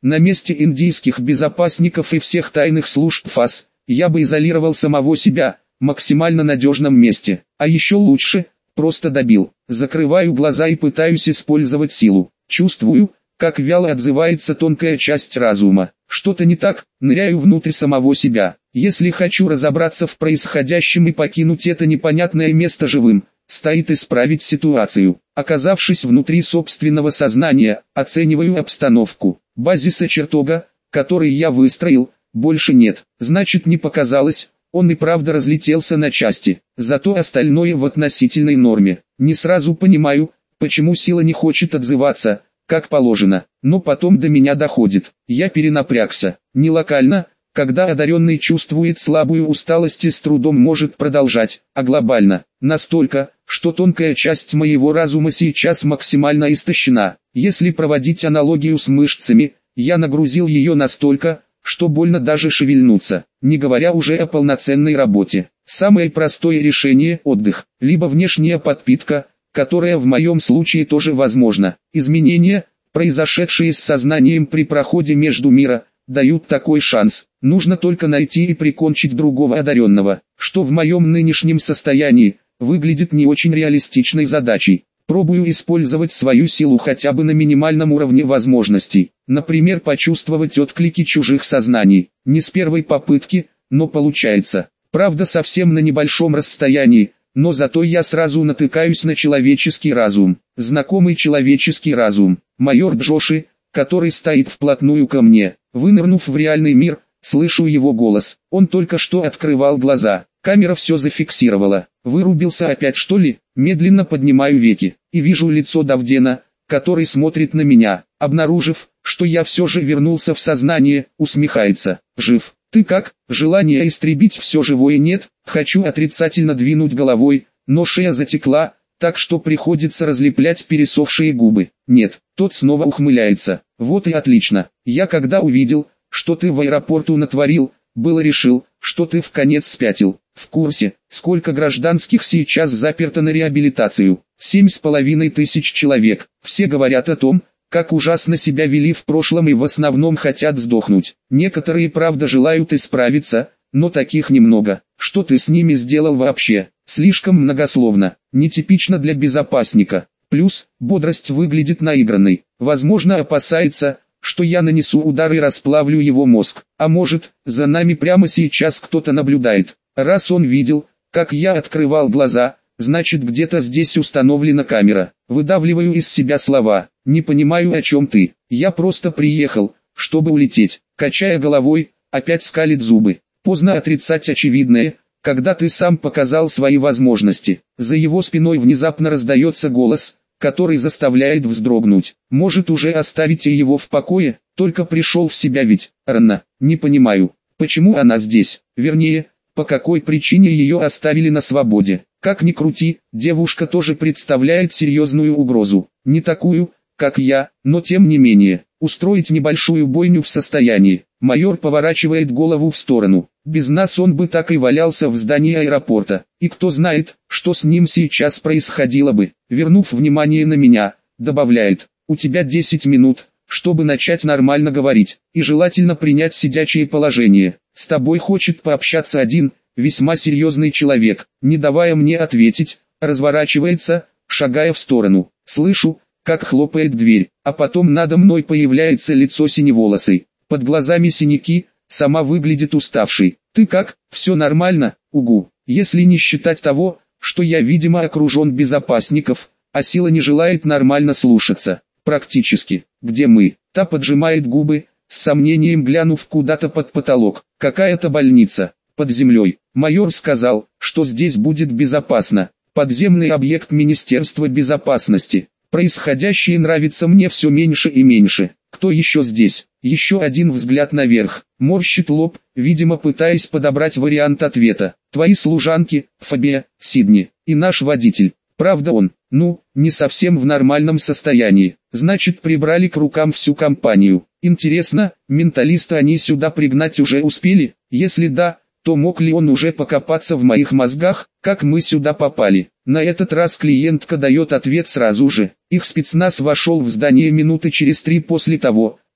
На месте индийских безопасников и всех тайных служб ФАС, я бы изолировал самого себя, в максимально надежном месте, а еще лучше, просто добил. Закрываю глаза и пытаюсь использовать силу. Чувствую, как вяло отзывается тонкая часть разума. Что-то не так, ныряю внутрь самого себя. Если хочу разобраться в происходящем и покинуть это непонятное место живым, стоит исправить ситуацию. Оказавшись внутри собственного сознания, оцениваю обстановку. Базиса чертога, который я выстроил, больше нет. Значит, не показалось, он и правда разлетелся на части. Зато остальное в относительной норме. Не сразу понимаю, почему сила не хочет отзываться, как положено. Но потом до меня доходит. Я перенапрягся. Не локально, когда одаренный чувствует слабую усталость и с трудом может продолжать, а глобально. Настолько, что тонкая часть моего разума сейчас максимально истощена. Если проводить аналогию с мышцами, я нагрузил ее настолько, что больно даже шевельнуться, не говоря уже о полноценной работе. Самое простое решение – отдых, либо внешняя подпитка, которая в моем случае тоже возможна. Изменения, произошедшие с сознанием при проходе между мира, дают такой шанс. Нужно только найти и прикончить другого одаренного, что в моем нынешнем состоянии выглядит не очень реалистичной задачей. Пробую использовать свою силу хотя бы на минимальном уровне возможностей. Например, почувствовать отклики чужих сознаний. Не с первой попытки, но получается. Правда, совсем на небольшом расстоянии, но зато я сразу натыкаюсь на человеческий разум. Знакомый человеческий разум. Майор Джоши, который стоит вплотную ко мне. Вынырнув в реальный мир, слышу его голос. Он только что открывал глаза. Камера все зафиксировала. Вырубился опять, что ли? Медленно поднимаю веки и вижу лицо Давдена, который смотрит на меня. Обнаружив, что я все же вернулся в сознание, усмехается. Жив. Ты как? Желания истребить все живое нет. Хочу отрицательно двинуть головой, но шея затекла, так что приходится разлеплять пересохшие губы. Нет, тот снова ухмыляется. Вот и отлично. Я когда увидел, что ты в аэропорту натворил, было решил, что ты в конец спятил. В курсе, сколько гражданских сейчас заперто на реабилитацию? Семь с половиной тысяч человек. Все говорят о том, как ужасно себя вели в прошлом и в основном хотят сдохнуть. Некоторые правда желают исправиться, но таких немного. Что ты с ними сделал вообще? Слишком многословно, нетипично для безопасника. Плюс, бодрость выглядит наигранной. Возможно, опасается, что я нанесу удар и расплавлю его мозг. А может, за нами прямо сейчас кто-то наблюдает. Раз он видел, как я открывал глаза, значит где-то здесь установлена камера. Выдавливаю из себя слова. Не понимаю, о чем ты. Я просто приехал, чтобы улететь. Качая головой, опять скалит зубы. Поздно отрицать очевидное, когда ты сам показал свои возможности. За его спиной внезапно раздается голос, который заставляет вздрогнуть. Может, уже оставите его в покое? Только пришел в себя ведь. Рано. Не понимаю, почему она здесь. Вернее, по какой причине ее оставили на свободе. Как ни крути, девушка тоже представляет серьезную угрозу. Не такую, как я, но тем не менее, устроить небольшую бойню в состоянии. Майор поворачивает голову в сторону. Без нас он бы так и валялся в здании аэропорта. И кто знает, что с ним сейчас происходило бы. Вернув внимание на меня, добавляет: у тебя десять минут, чтобы начать нормально говорить, и желательно принять сидячее положение. С тобой хочет пообщаться один, весьма серьезный человек. Не давая мне ответить, разворачивается, шагая в сторону. Слышу, как хлопает дверь, а потом надо мной появляется лицо синеволосой. Под глазами синяки, сама выглядит уставшей. Ты как? Все нормально? Угу. Если не считать того, что я видимо окружен безопасников, а сила не желает нормально слушаться. Практически. Где мы? Та поджимает губы, с сомнением глянув куда-то под потолок. Какая-то больница. Под землей. Майор сказал, что здесь будет безопасно. Подземный объект Министерства безопасности. Происходящее нравится мне все меньше и меньше. Кто еще здесь? Еще один взгляд наверх. Морщит лоб, видимо пытаясь подобрать вариант ответа. Твои служанки, Фабия, Сидни, и наш водитель. Правда он, ну, не совсем в нормальном состоянии. Значит, прибрали к рукам всю компанию. Интересно, менталиста они сюда пригнать уже успели? Если да, то мог ли он уже покопаться в моих мозгах, как мы сюда попали? На этот раз клиентка дает ответ сразу же. Их спецназ вошел в здание минуты через три после того,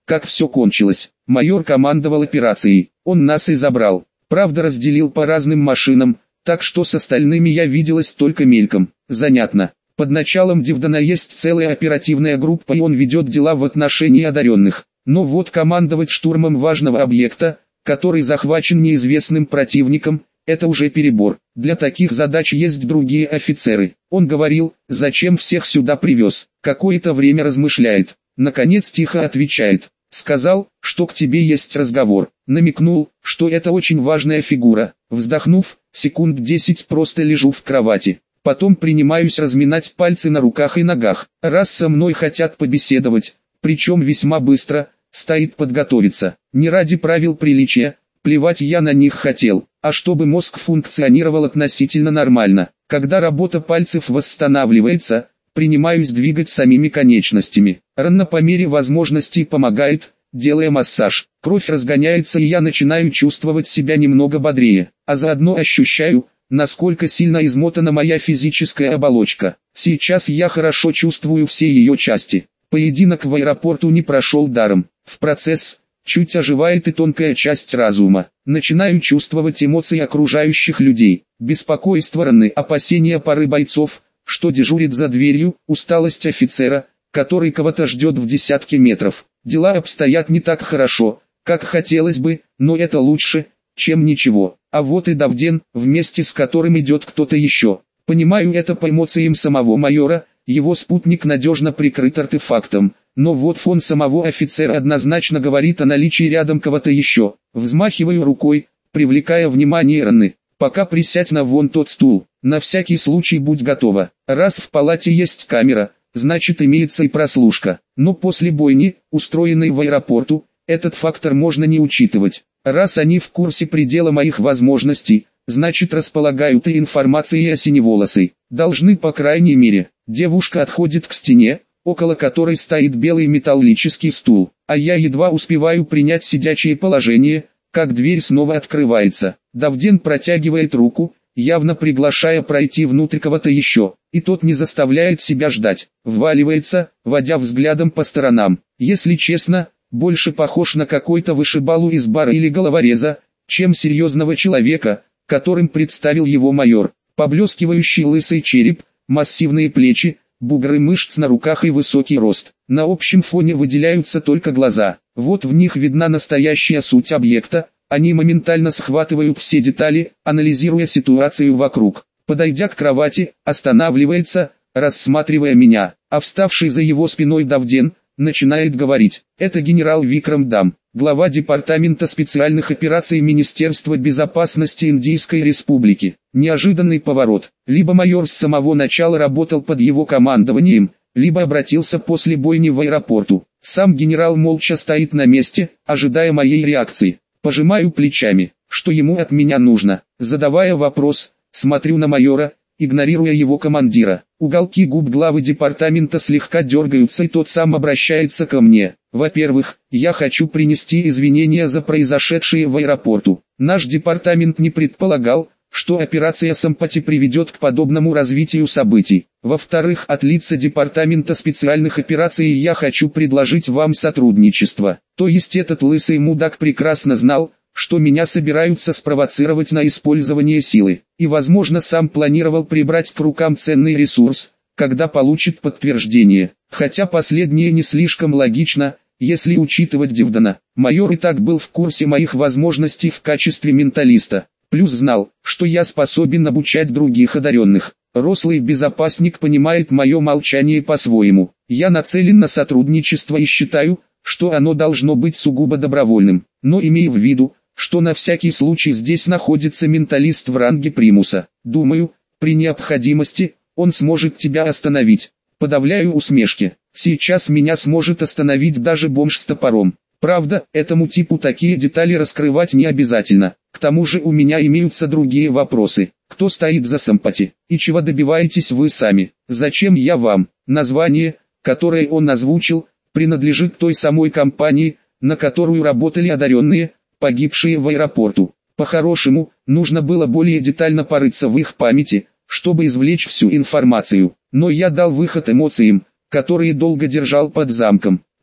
как все кончилось. Майор командовал операцией, он нас и забрал. Правда, разделил по разным машинам, так что с остальными я виделась только мельком. Занятно. Под началом Дивдана есть целая оперативная группа, и он ведет дела в отношении одаренных. Но вот командовать штурмом важного объекта, который захвачен неизвестным противником, это уже перебор. Для таких задач есть другие офицеры. Он говорил, зачем всех сюда привез. Какое-то время размышляет. Наконец тихо отвечает. Сказал, что к тебе есть разговор. Намекнул, что это очень важная фигура. Вздохнув, секунд десять просто лежу в кровати. Потом принимаюсь разминать пальцы на руках и ногах. Раз со мной хотят побеседовать, причем весьма быстро, стоит подготовиться. Не ради правил приличия, плевать я на них хотел, а чтобы мозг функционировал относительно нормально. Когда работа пальцев восстанавливается, принимаюсь двигать самими конечностями. Рана по мере возможностей помогает, делая массаж. Кровь разгоняется, и я начинаю чувствовать себя немного бодрее, а заодно ощущаю, насколько сильно измотана моя физическая оболочка. Сейчас я хорошо чувствую все ее части. Поединок в аэропорту не прошел даром. В процесс чуть оживает и тонкая часть разума. Начинаю чувствовать эмоции окружающих людей. Беспокойство раны, опасения пары бойцов, что дежурит за дверью, усталость офицера, который кого-то ждет в десятке метров. Дела обстоят не так хорошо, как хотелось бы, но это лучше, чем ничего. А вот и Давден, вместе с которым идет кто-то еще. Понимаю это по эмоциям самого майора, его спутник надежно прикрыт артефактом. Но вот фон самого офицера однозначно говорит о наличии рядом кого-то еще. Взмахиваю рукой, привлекая внимание Раны. Пока присядь на вон тот стул, на всякий случай будь готова. Раз в палате есть камера, значит имеется и прослушка. Но после бойни, устроенной в аэропорту, этот фактор можно не учитывать. Раз они в курсе предела моих возможностей, значит располагают и информацией о Синеволосой. Должны по крайней мере. Девушка отходит к стене, около которой стоит белый металлический стул, а я едва успеваю принять сидячее положение, как дверь снова открывается. Давден протягивает руку, явно приглашая пройти внутрь кого-то еще, и тот не заставляет себя ждать, вваливается, водя взглядом по сторонам. Если честно, больше похож на какой-то вышибалу из бара или головореза, чем серьезного человека, которым представил его майор. Поблескивающий лысый череп, массивные плечи, бугры мышц на руках и высокий рост. На общем фоне выделяются только глаза. Вот в них видна настоящая суть объекта, они моментально схватывают все детали, анализируя ситуацию вокруг. Подойдя к кровати, останавливается, рассматривая меня, а вставший за его спиной Давден начинает говорить. Это генерал Викрам Дам, глава департамента специальных операций Министерства безопасности Индийской Республики. Неожиданный поворот. Либо майор с самого начала работал под его командованием, либо обратился после бойни в аэропорту. Сам генерал молча стоит на месте, ожидая моей реакции. Пожимаю плечами. Что ему от меня нужно? Задавая вопрос, смотрю на майора, игнорируя его командира. Уголки губ главы департамента слегка дергаются, и тот сам обращается ко мне. Во-первых, я хочу принести извинения за произошедшее в аэропорту. Наш департамент не предполагал, что операция «Сампати» приведет к подобному развитию событий. Во-вторых, от лица департамента специальных операций я хочу предложить вам сотрудничество. То есть этот лысый мудак прекрасно знал, что меня собираются спровоцировать на использование силы, и возможно сам планировал прибрать к рукам ценный ресурс, когда получит подтверждение. Хотя последнее не слишком логично, если учитывать Дивдана. Майор и так был в курсе моих возможностей в качестве менталиста. Плюс знал, что я способен обучать других одаренных. Рослый безопасник понимает мое молчание по-своему. Я нацелен на сотрудничество и считаю, что оно должно быть сугубо добровольным. Но имея в виду, что на всякий случай здесь находится менталист в ранге примуса. Думаю, при необходимости, он сможет тебя остановить. Подавляю усмешки. Сейчас меня сможет остановить даже бомж с топором. Правда, этому типу такие детали раскрывать не обязательно. К тому же у меня имеются другие вопросы. Кто стоит за Сампати? И чего добиваетесь вы сами? Зачем я вам? Название, которое он озвучил, принадлежит той самой компании, на которую работали одаренные, погибшие в аэропорту. По-хорошему, нужно было более детально порыться в их памяти, чтобы извлечь всю информацию. Но я дал выход эмоциям, которые долго держал под замком.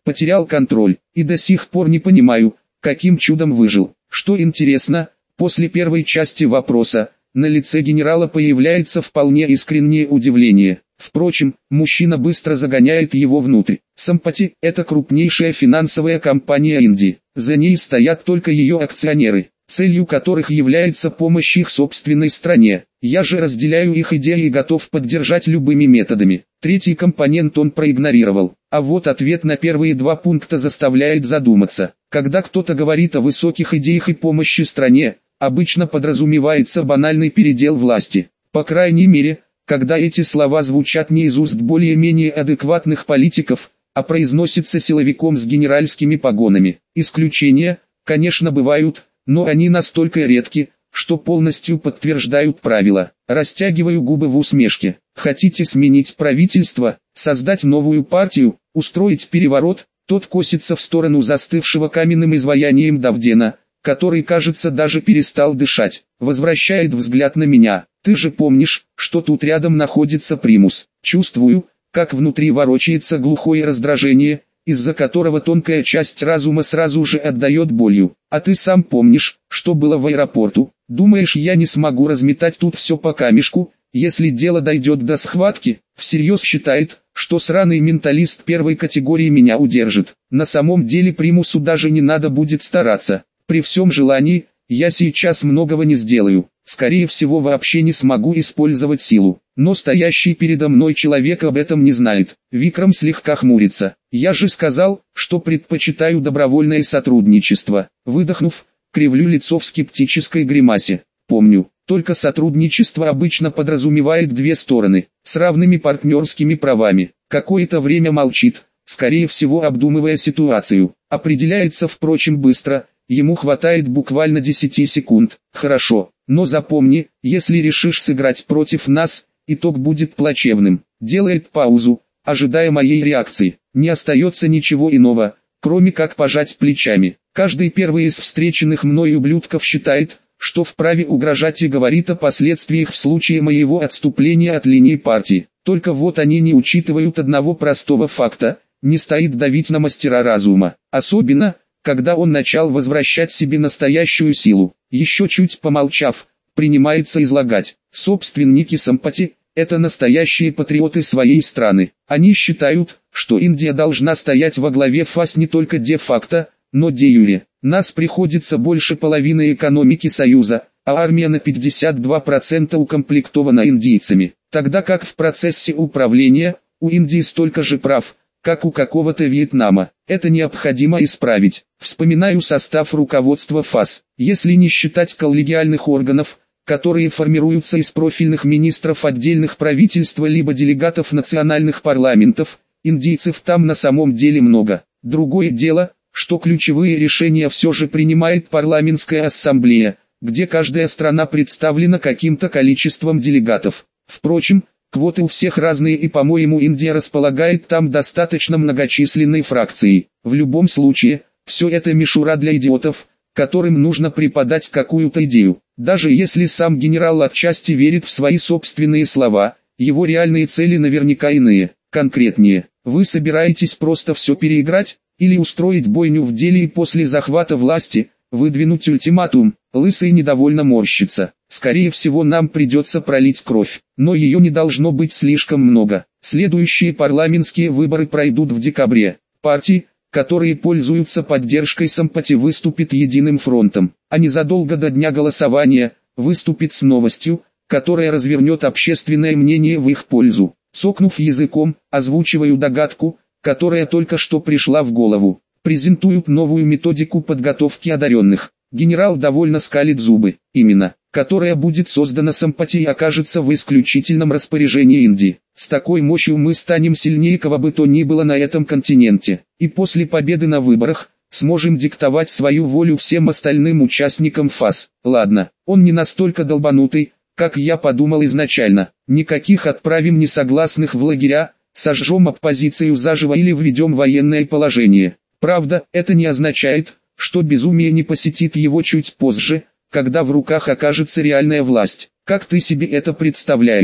Потерял контроль, и до сих пор не понимаю, каким чудом выжил. Что интересно, после первой части вопроса, на лице генерала появляется вполне искреннее удивление. Впрочем, мужчина быстро загоняет его внутрь. Сампати – это крупнейшая финансовая компания Индии. За ней стоят только ее акционеры, целью которых является помощь их собственной стране. Я же разделяю их идеи и готов поддержать любыми методами. Третий компонент он проигнорировал. А вот ответ на первые два пункта заставляет задуматься. Когда кто-то говорит о высоких идеях и помощи стране, обычно подразумевается банальный передел власти. По крайней мере, когда эти слова звучат не из уст более-менее адекватных политиков, а произносятся силовиком с генеральскими погонами. Исключения, конечно, бывают, но они настолько редки, что полностью подтверждают правила. Растягиваю губы в усмешке. Хотите сменить правительство, создать новую партию, устроить переворот? Тот косится в сторону застывшего каменным изваянием Давдена, который, кажется, даже перестал дышать. Возвращает взгляд на меня. Ты же помнишь, что тут рядом находится примус. Чувствую, как внутри ворочается глухое раздражение, из-за которого тонкая часть разума сразу же отдает болью. А ты сам помнишь, что было в аэропорту? Думаешь, я не смогу разметать тут все по камешку, если дело дойдет до схватки? Всерьез считает, что сраный менталист первой категории меня удержит. На самом деле примусу даже не надо будет стараться. При всем желании, я сейчас многого не сделаю. Скорее всего, вообще не смогу использовать силу. Но стоящий передо мной человек об этом не знает. Викрам слегка хмурится. Я же сказал, что предпочитаю добровольное сотрудничество. Выдохнув, кривлю лицо в скептической гримасе. Помню, только сотрудничество обычно подразумевает две стороны, с равными партнерскими правами. Какое-то время молчит, скорее всего обдумывая ситуацию. Определяется, впрочем, быстро. Ему хватает буквально десяти секунд. Хорошо, но запомни, если решишь сыграть против нас, итог будет плачевным. Делает паузу, ожидая моей реакции. Не остается ничего иного, кроме как пожать плечами. Каждый первый из встреченных мной ублюдков считает, что вправе угрожать и говорит о последствиях в случае моего отступления от линии партии. Только вот они не учитывают одного простого факта: не стоит давить на мастера разума. Особенно, когда он начал возвращать себе настоящую силу. Еще чуть помолчав, принимается излагать. Собственники Сампати – это настоящие патриоты своей страны. Они считают, что Индия должна стоять во главе ФАС не только де-факто, но де-юре. Нас приходится больше половины экономики Союза, а армия на пятьдесят два процента укомплектована индийцами. Тогда как в процессе управления, у Индии столько же прав, как у какого-то Вьетнама. Это необходимо исправить. Вспоминаю состав руководства ФАС. Если не считать коллегиальных органов, которые формируются из профильных министров отдельных правительств либо делегатов национальных парламентов, индийцев там на самом деле много. Другое дело, что ключевые решения все же принимает парламентская ассамблея, где каждая страна представлена каким-то количеством делегатов. Впрочем, квоты у всех разные, и, по-моему, Индия располагает там достаточно многочисленной фракцией. В любом случае, все это мишура для идиотов, которым нужно преподать какую-то идею. Даже если сам генерал отчасти верит в свои собственные слова, его реальные цели наверняка иные, конкретнее. Вы собираетесь просто все переиграть, или устроить бойню в деле и после захвата власти, выдвинуть ультиматум? Лысый недовольно морщится. Скорее всего, нам придется пролить кровь, но ее не должно быть слишком много. Следующие парламентские выборы пройдут в декабре. Партии, которые пользуются поддержкой Сампати, выступит единым фронтом, а незадолго до дня голосования выступит с новостью, которая развернет общественное мнение в их пользу. Цокнув языком, озвучиваю догадку, которая только что пришла в голову. Презентуют новую методику подготовки одаренных. Генерал довольно скалит зубы. Именно, которая будет создана Сампати и окажется в исключительном распоряжении Индии. С такой мощью мы станем сильнее кого бы то ни было на этом континенте. И после победы на выборах, сможем диктовать свою волю всем остальным участникам ФАС. Ладно, он не настолько долбанутый, как я подумал изначально. Никаких отправим несогласных в лагеря, сожжем оппозицию заживо или введем военное положение. Правда, это не означает, что безумие не посетит его чуть позже, когда в руках окажется реальная власть. Как ты себе это представляешь?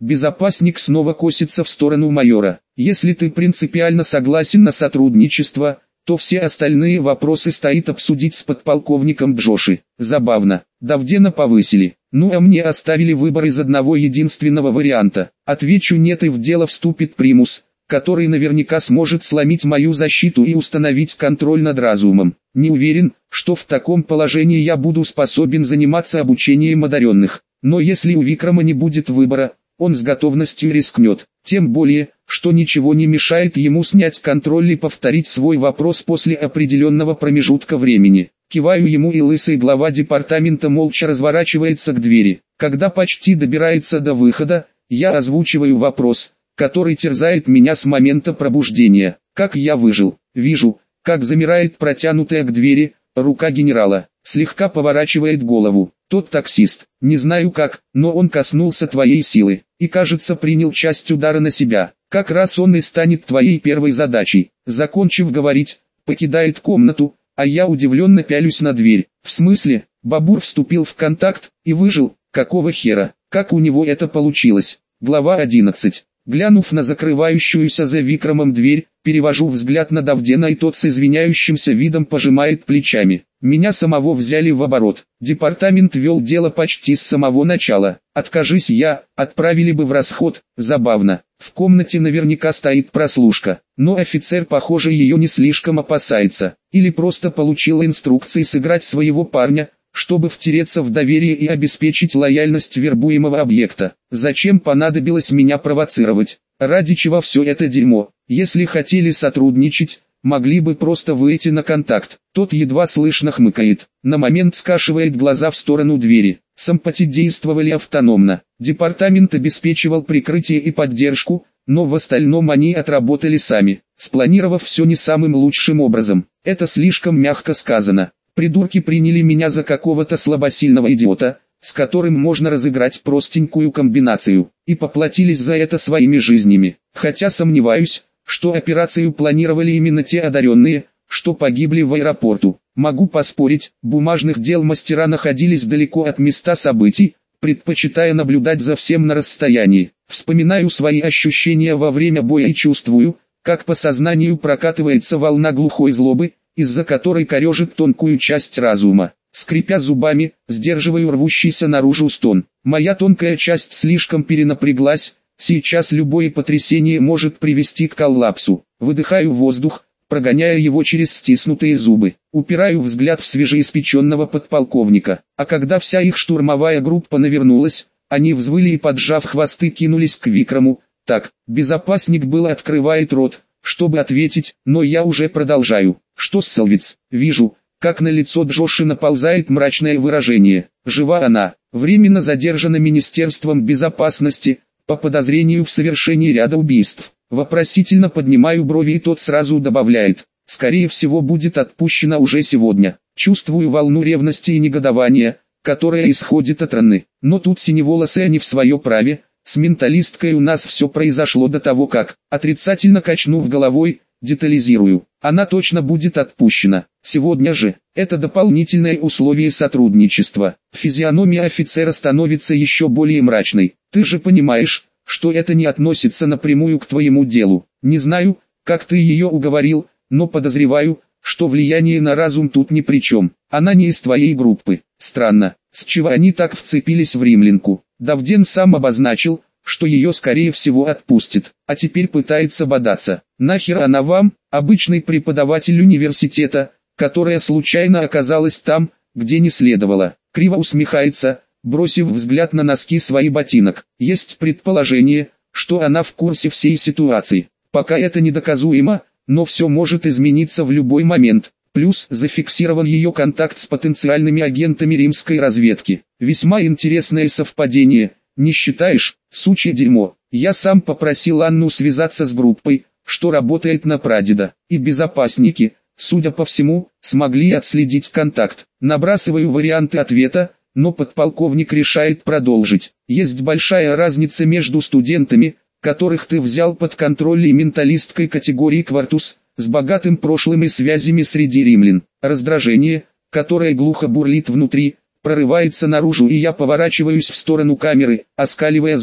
Безопасник снова косится в сторону майора. Если ты принципиально согласен на сотрудничество, то все остальные вопросы стоит обсудить с подполковником Джоши. Забавно. Давдена повысили. Ну а мне оставили выбор из одного единственного варианта. Отвечу нет, и в дело вступит примус, который наверняка сможет сломить мою защиту и установить контроль над разумом. Не уверен, что в таком положении я буду способен заниматься обучением одаренных. Но если у Викрама не будет выбора, он с готовностью рискнет. Тем более, что ничего не мешает ему снять контроль и повторить свой вопрос после определенного промежутка времени. Киваю ему, и лысый глава департамента молча разворачивается к двери. Когда почти добирается до выхода, я озвучиваю вопрос, который терзает меня с момента пробуждения. Как я выжил? Вижу, как замирает протянутая к двери рука генерала. Слегка поворачивает голову. Тот таксист. Не знаю как, но он коснулся твоей силы. И, кажется, принял часть удара на себя. Как раз он и станет твоей первой задачей. Закончив говорить, покидает комнату, а я удивленно пялюсь на дверь. В смысле? Бабур вступил в контакт и выжил? Какого хера? Как у него это получилось? Глава одиннадцать. Глянув на закрывающуюся за Викрамом дверь, перевожу взгляд на Давдена, и тот с извиняющимся видом пожимает плечами. Меня самого взяли в оборот. Департамент вел дело почти с самого начала. Откажись я, отправили бы в расход. Забавно. В комнате наверняка стоит прослушка. Но офицер, похоже, ее не слишком опасается. Или просто получил инструкции сыграть своего парня, чтобы втереться в доверие и обеспечить лояльность вербуемого объекта. Зачем понадобилось меня провоцировать? Ради чего все это дерьмо? Если хотели сотрудничать, могли бы просто выйти на контакт. Тот едва слышно хмыкает. На момент скашивает глаза в сторону двери. Сампати действовали автономно. Департамент обеспечивал прикрытие и поддержку, но в остальном они отработали сами, спланировав все не самым лучшим образом. Это слишком мягко сказано. Придурки приняли меня за какого-то слабосильного идиота, с которым можно разыграть простенькую комбинацию, и поплатились за это своими жизнями. Хотя сомневаюсь, что операцию планировали именно те одаренные, что погибли в аэропорту. Могу поспорить, бумажных дел мастера находились далеко от места событий, предпочитая наблюдать за всем на расстоянии. Вспоминаю свои ощущения во время боя и чувствую, как по сознанию прокатывается волна глухой злобы, из-за которой корежит тонкую часть разума. Скрипя зубами, сдерживаю рвущийся наружу стон. Моя тонкая часть слишком перенапряглась, сейчас любое потрясение может привести к коллапсу. Выдыхаю воздух, прогоняя его через стиснутые зубы. Упираю взгляд в свежеиспеченного подполковника. А когда вся их штурмовая группа навернулась, они взвыли и, поджав хвосты, кинулись к Викраму. Так, безопасник был открывает рот, чтобы ответить, но я уже продолжаю. Что Селвиц? Вижу, как на лицо Джоши наползает мрачное выражение. Жива она, временно задержана Министерством безопасности, по подозрению в совершении ряда убийств. Вопросительно поднимаю брови, и тот сразу добавляет: скорее всего будет отпущена уже сегодня. Чувствую волну ревности и негодования, которая исходит от раны. Но тут синеволосые, они в свое праве. С менталисткой у нас все произошло до того как. Отрицательно качнув головой, детализирую. Она точно будет отпущена. Сегодня же. Это дополнительное условие сотрудничества. Физиономия офицера становится еще более мрачной. Ты же понимаешь, что это не относится напрямую к твоему делу. Не знаю, как ты ее уговорил, но подозреваю, что влияние на разум тут ни при чем. Она не из твоей группы. Странно, с чего они так вцепились в римлянку. Давден сам обозначил, что ее скорее всего отпустит, а теперь пытается бодаться. Нахер она вам, обычный преподаватель университета, которая случайно оказалась там, где не следовало. Криво усмехается, бросив взгляд на носки своих ботинок. Есть предположение, что она в курсе всей ситуации. Пока это недоказуемо, но все может измениться в любой момент. Плюс зафиксирован ее контакт с потенциальными агентами римской разведки. Весьма интересное совпадение, не считаешь? Сучье дерьмо. Я сам попросил Анну связаться с группой, что работает на прадеда, и безопасники, судя по всему, смогли отследить контакт. Набрасываю варианты ответа, но подполковник решает продолжить. Есть большая разница между студентами, которых ты взял под контроль, и менталисткой категории Квартус, с богатым прошлым и связями среди римлян. Раздражение, которое глухо бурлит внутри, прорывается наружу, и я поворачиваюсь в сторону камеры, оскаливая зубы.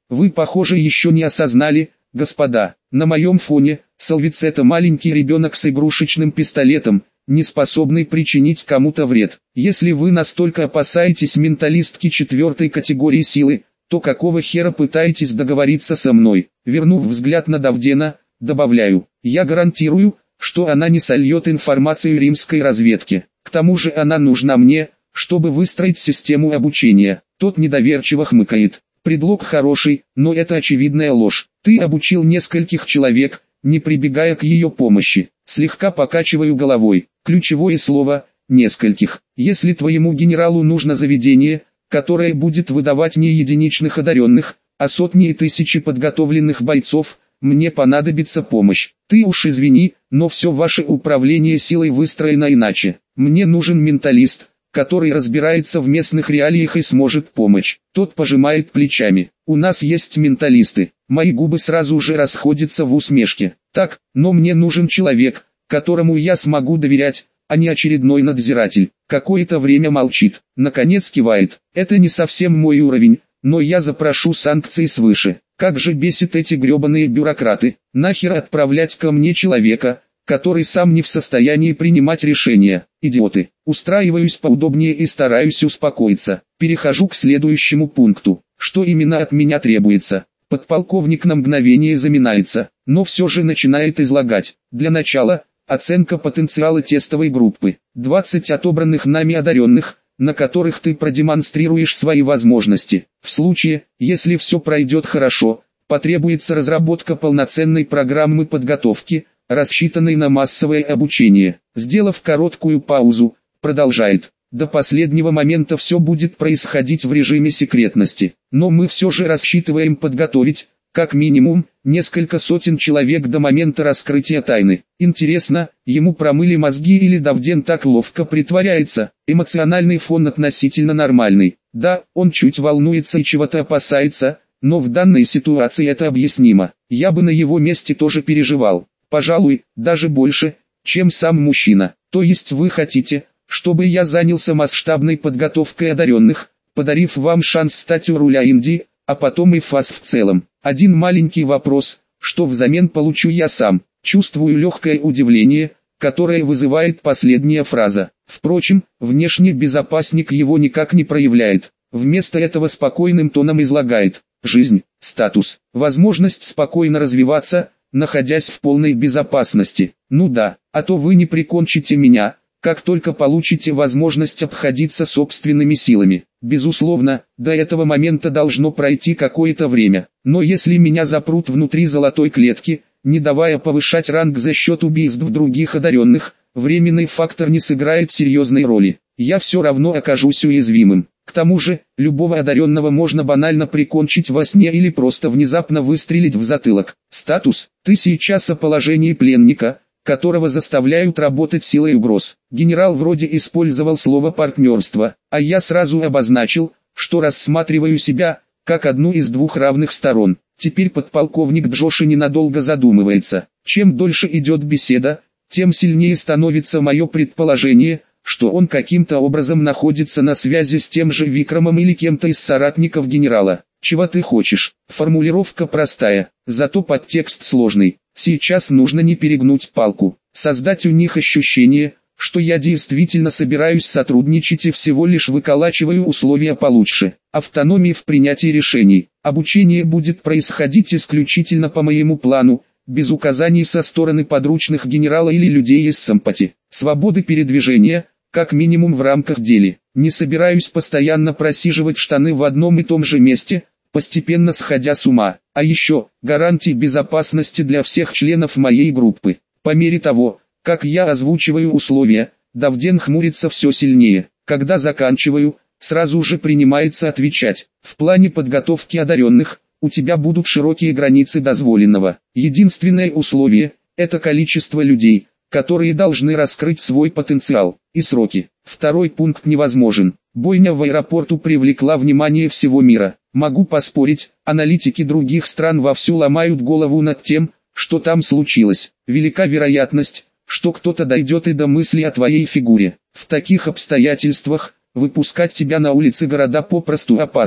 Вы, похоже, еще не осознали, господа, на моем фоне, Салвиц — это маленький ребенок с игрушечным пистолетом, не способный причинить кому-то вред. Если вы настолько опасаетесь менталистки четвертой категории силы, то какого хера пытаетесь договориться со мной? Вернув взгляд на Давдена, добавляю, я гарантирую, что она не сольет информацию римской разведке. К тому же она нужна мне, чтобы выстроить систему обучения. Тот недоверчиво хмыкает. Предлог хороший, но это очевидная ложь. Ты обучил нескольких человек, не прибегая к ее помощи. Слегка покачиваю головой. Ключевое слово «нескольких». Если твоему генералу нужно заведение, которое будет выдавать не единичных одаренных, а сотни и тысячи подготовленных бойцов, мне понадобится помощь. Ты уж извини, но все ваше управление силой выстроено иначе. Мне нужен менталист, который разбирается в местных реалиях и сможет помочь. Тот пожимает плечами. У нас есть менталисты. Мои губы сразу же расходятся в усмешке. Так, но мне нужен человек, которому я смогу доверять, а не очередной надзиратель. Какое-то время молчит, наконец кивает. Это не совсем мой уровень, но я запрошу санкции свыше. Как же бесит эти гребаные бюрократы. Нахер отправлять ко мне человека, который сам не в состоянии принимать решения. Идиоты. Устраиваюсь поудобнее и стараюсь успокоиться. Перехожу к следующему пункту. Что именно от меня требуется? Подполковник на мгновение заминается, но все же начинает излагать. Для начала, оценка потенциала тестовой группы. двадцать отобранных нами одаренных, на которых ты продемонстрируешь свои возможности. В случае, если все пройдет хорошо, потребуется разработка полноценной программы подготовки, рассчитанной на массовое обучение. Сделав короткую паузу, продолжает. До последнего момента все будет происходить в режиме секретности, но мы все же рассчитываем подготовить, как минимум, несколько сотен человек до момента раскрытия тайны. Интересно, ему промыли мозги или Давден так ловко притворяется? Эмоциональный фон относительно нормальный. Да, он чуть волнуется и чего-то опасается, но в данной ситуации это объяснимо. Я бы на его месте тоже переживал. Пожалуй, даже больше, чем сам мужчина. То есть вы хотите, чтобы я занялся масштабной подготовкой одаренных, подарив вам шанс стать у руля Индии, а потом и ФАС в целом. Один маленький вопрос, что взамен получу я сам. Чувствую легкое удивление, которое вызывает последняя фраза. Впрочем, внешне безопасник его никак не проявляет. Вместо этого спокойным тоном излагает: жизнь, статус, возможность спокойно развиваться, находясь в полной безопасности. Ну да, а то вы не прикончите меня, как только получите возможность обходиться собственными силами. Безусловно, до этого момента должно пройти какое-то время. Но если меня запрут внутри золотой клетки, не давая повышать ранг за счет убийств других одаренных, временный фактор не сыграет серьезной роли. Я все равно окажусь уязвимым. К тому же, любого одаренного можно банально прикончить во сне или просто внезапно выстрелить в затылок. Статус: ты сейчас о положении пленника, которого заставляют работать силой угроз. Генерал вроде использовал слово «партнерство», а я сразу обозначил, что рассматриваю себя, как одну из двух равных сторон. Теперь подполковник Джоши ненадолго задумывается. Чем дольше идет беседа, тем сильнее становится мое предположение, что он каким-то образом находится на связи с тем же Викрамом или кем-то из соратников генерала. Чего ты хочешь? Формулировка простая, зато подтекст сложный. Сейчас нужно не перегнуть палку, создать у них ощущение, что я действительно собираюсь сотрудничать и всего лишь выколачиваю условия получше. Автономия в принятии решений. Обучение будет происходить исключительно по моему плану, без указаний со стороны подручных генерала или людей из Сампати. Свободы передвижения, как минимум в рамках дели. Не собираюсь постоянно просиживать штаны в одном и том же месте, постепенно сходя с ума. А еще, гарантии безопасности для всех членов моей группы. По мере того, как я озвучиваю условия, Давден хмурится все сильнее. Когда заканчиваю, сразу же принимается отвечать. В плане подготовки одаренных, у тебя будут широкие границы дозволенного. Единственное условие – это количество людей, которые должны раскрыть свой потенциал, и сроки. Второй пункт невозможен. Бойня в аэропорту привлекла внимание всего мира. Могу поспорить, аналитики других стран вовсю ломают голову над тем, что там случилось. Велика вероятность, что кто-то дойдет и до мысли о твоей фигуре. В таких обстоятельствах, выпускать тебя на улицы города попросту опасно.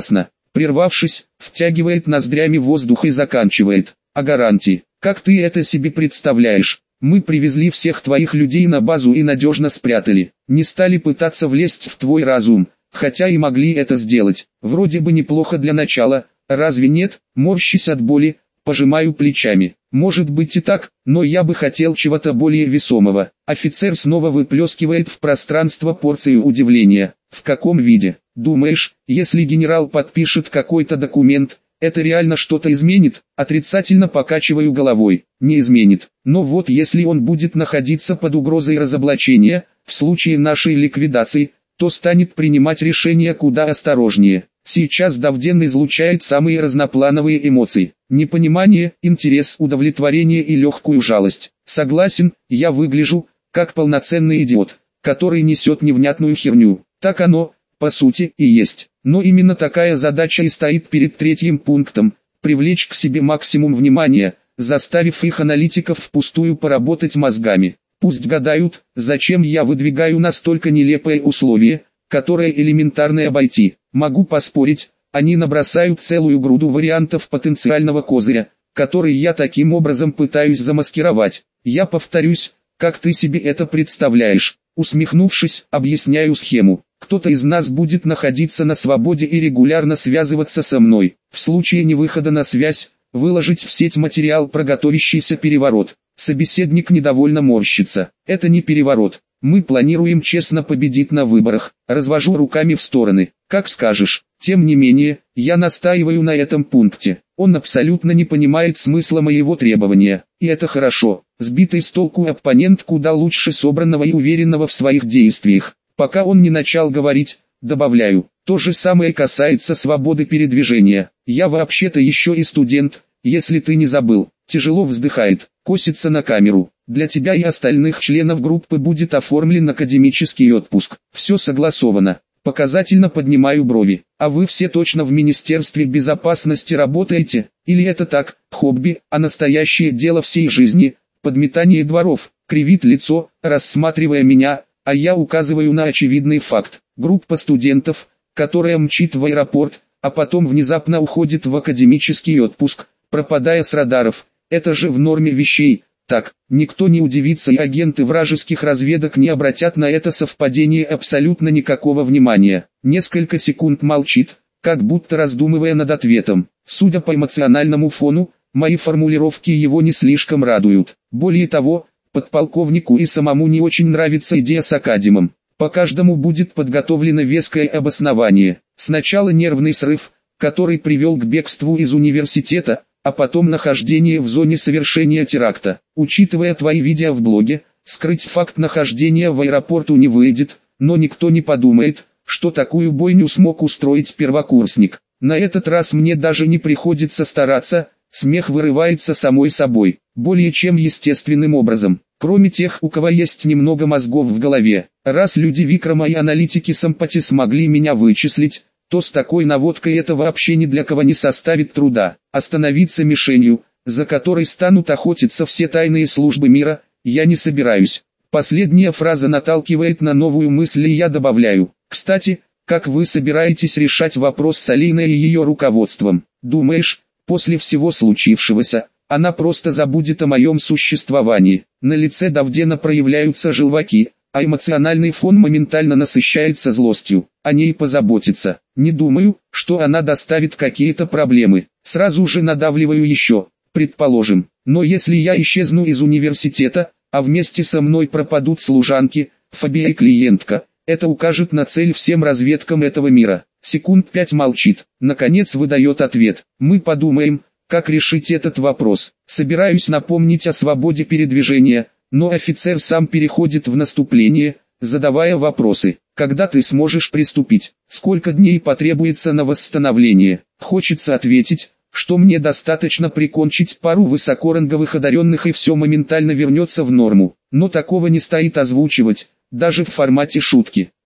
Прервавшись, втягивает ноздрями воздух и заканчивает. А гарантии? Как ты это себе представляешь? Мы привезли всех твоих людей на базу и надежно спрятали. Не стали пытаться влезть в твой разум, хотя и могли это сделать. Вроде бы неплохо для начала, разве нет? Морщись от боли, пожимаю плечами. Может быть и так, но я бы хотел чего-то более весомого. Офицер снова выплескивает в пространство порцию удивления. В каком виде? Думаешь, если генерал подпишет какой-то документ, это реально что-то изменит? Отрицательно покачиваю головой. Не изменит. Но вот если он будет находиться под угрозой разоблачения, в случае нашей ликвидации, то станет принимать решения куда осторожнее. Сейчас Давден излучает самые разноплановые эмоции. Непонимание, интерес, удовлетворение и легкую жалость. Согласен, я выгляжу, как полноценный идиот, который несет невнятную херню. Так оно, по сути, и есть. Но именно такая задача и стоит перед третьим пунктом – привлечь к себе максимум внимания, заставив их аналитиков впустую поработать мозгами. Пусть гадают, зачем я выдвигаю настолько нелепое условие, которое элементарно обойти. Могу поспорить, они набросают целую груду вариантов потенциального козыря, который я таким образом пытаюсь замаскировать. Я повторюсь, как ты себе это представляешь. Усмехнувшись, объясняю схему. Кто-то из нас будет находиться на свободе и регулярно связываться со мной. В случае невыхода на связь, выложить в сеть материал про готовящийся переворот. Собеседник недовольно морщится. Это не переворот. Мы планируем честно победить на выборах. Развожу руками в стороны. Как скажешь. Тем не менее, я настаиваю на этом пункте. Он абсолютно не понимает смысла моего требования. И это хорошо. Сбитый с толку оппонент куда лучше собранного и уверенного в своих действиях. Пока он не начал говорить, добавляю. То же самое касается свободы передвижения. Я вообще-то еще и студент, если ты не забыл. Тяжело вздыхает, косится на камеру. Для тебя и остальных членов группы будет оформлен академический отпуск. Все согласовано. Показательно поднимаю брови. А вы все точно в Министерстве безопасности работаете? Или это так, хобби, а настоящее дело всей жизни? Подметание дворов. Кривит лицо, рассматривая меня, а я указываю на очевидный факт. Группа студентов, которая мчит в аэропорт, а потом внезапно уходит в академический отпуск, пропадая с радаров. Это же в норме вещей. Так, никто не удивится и агенты вражеских разведок не обратят на это совпадение абсолютно никакого внимания. Несколько секунд молчит, как будто раздумывая над ответом. Судя по эмоциональному фону, мои формулировки его не слишком радуют. Более того, подполковнику и самому не очень нравится идея с академом. По каждому будет подготовлено веское обоснование. Сначала нервный срыв, который привел к бегству из университета, а потом нахождение в зоне совершения теракта. Учитывая твои видео в блоге, скрыть факт нахождения в аэропорту не выйдет, но никто не подумает, что такую бойню смог устроить первокурсник. На этот раз мне даже не приходится стараться, смех вырывается самой собой, более чем естественным образом. Кроме тех, у кого есть немного мозгов в голове. Раз люди Викрама и аналитики Сампати смогли меня вычислить, то с такой наводкой это вообще ни для кого не составит труда. Остановиться мишенью, за которой станут охотиться все тайные службы мира, я не собираюсь. Последняя фраза наталкивает на новую мысль, и я добавляю. Кстати, как вы собираетесь решать вопрос с Алиной и ее руководством? Думаешь, после всего случившегося, она просто забудет о моем существовании? На лице Давдена проявляются желваки, а эмоциональный фон моментально насыщается злостью. О ней позаботиться. Не думаю, что она доставит какие-то проблемы. Сразу же надавливаю еще. Предположим, но если я исчезну из университета, а вместе со мной пропадут служанки, Фабия и клиентка, это укажет на цель всем разведкам этого мира. Секунд пять молчит, наконец выдает ответ. Мы подумаем, как решить этот вопрос. Собираюсь напомнить о свободе передвижения, но офицер сам переходит в наступление, задавая вопросы. Когда ты сможешь приступить? Сколько дней потребуется на восстановление? Хочется ответить, что мне достаточно прикончить пару высокоранговых одаренных и все моментально вернется в норму. Но такого не стоит озвучивать, даже в формате шутки.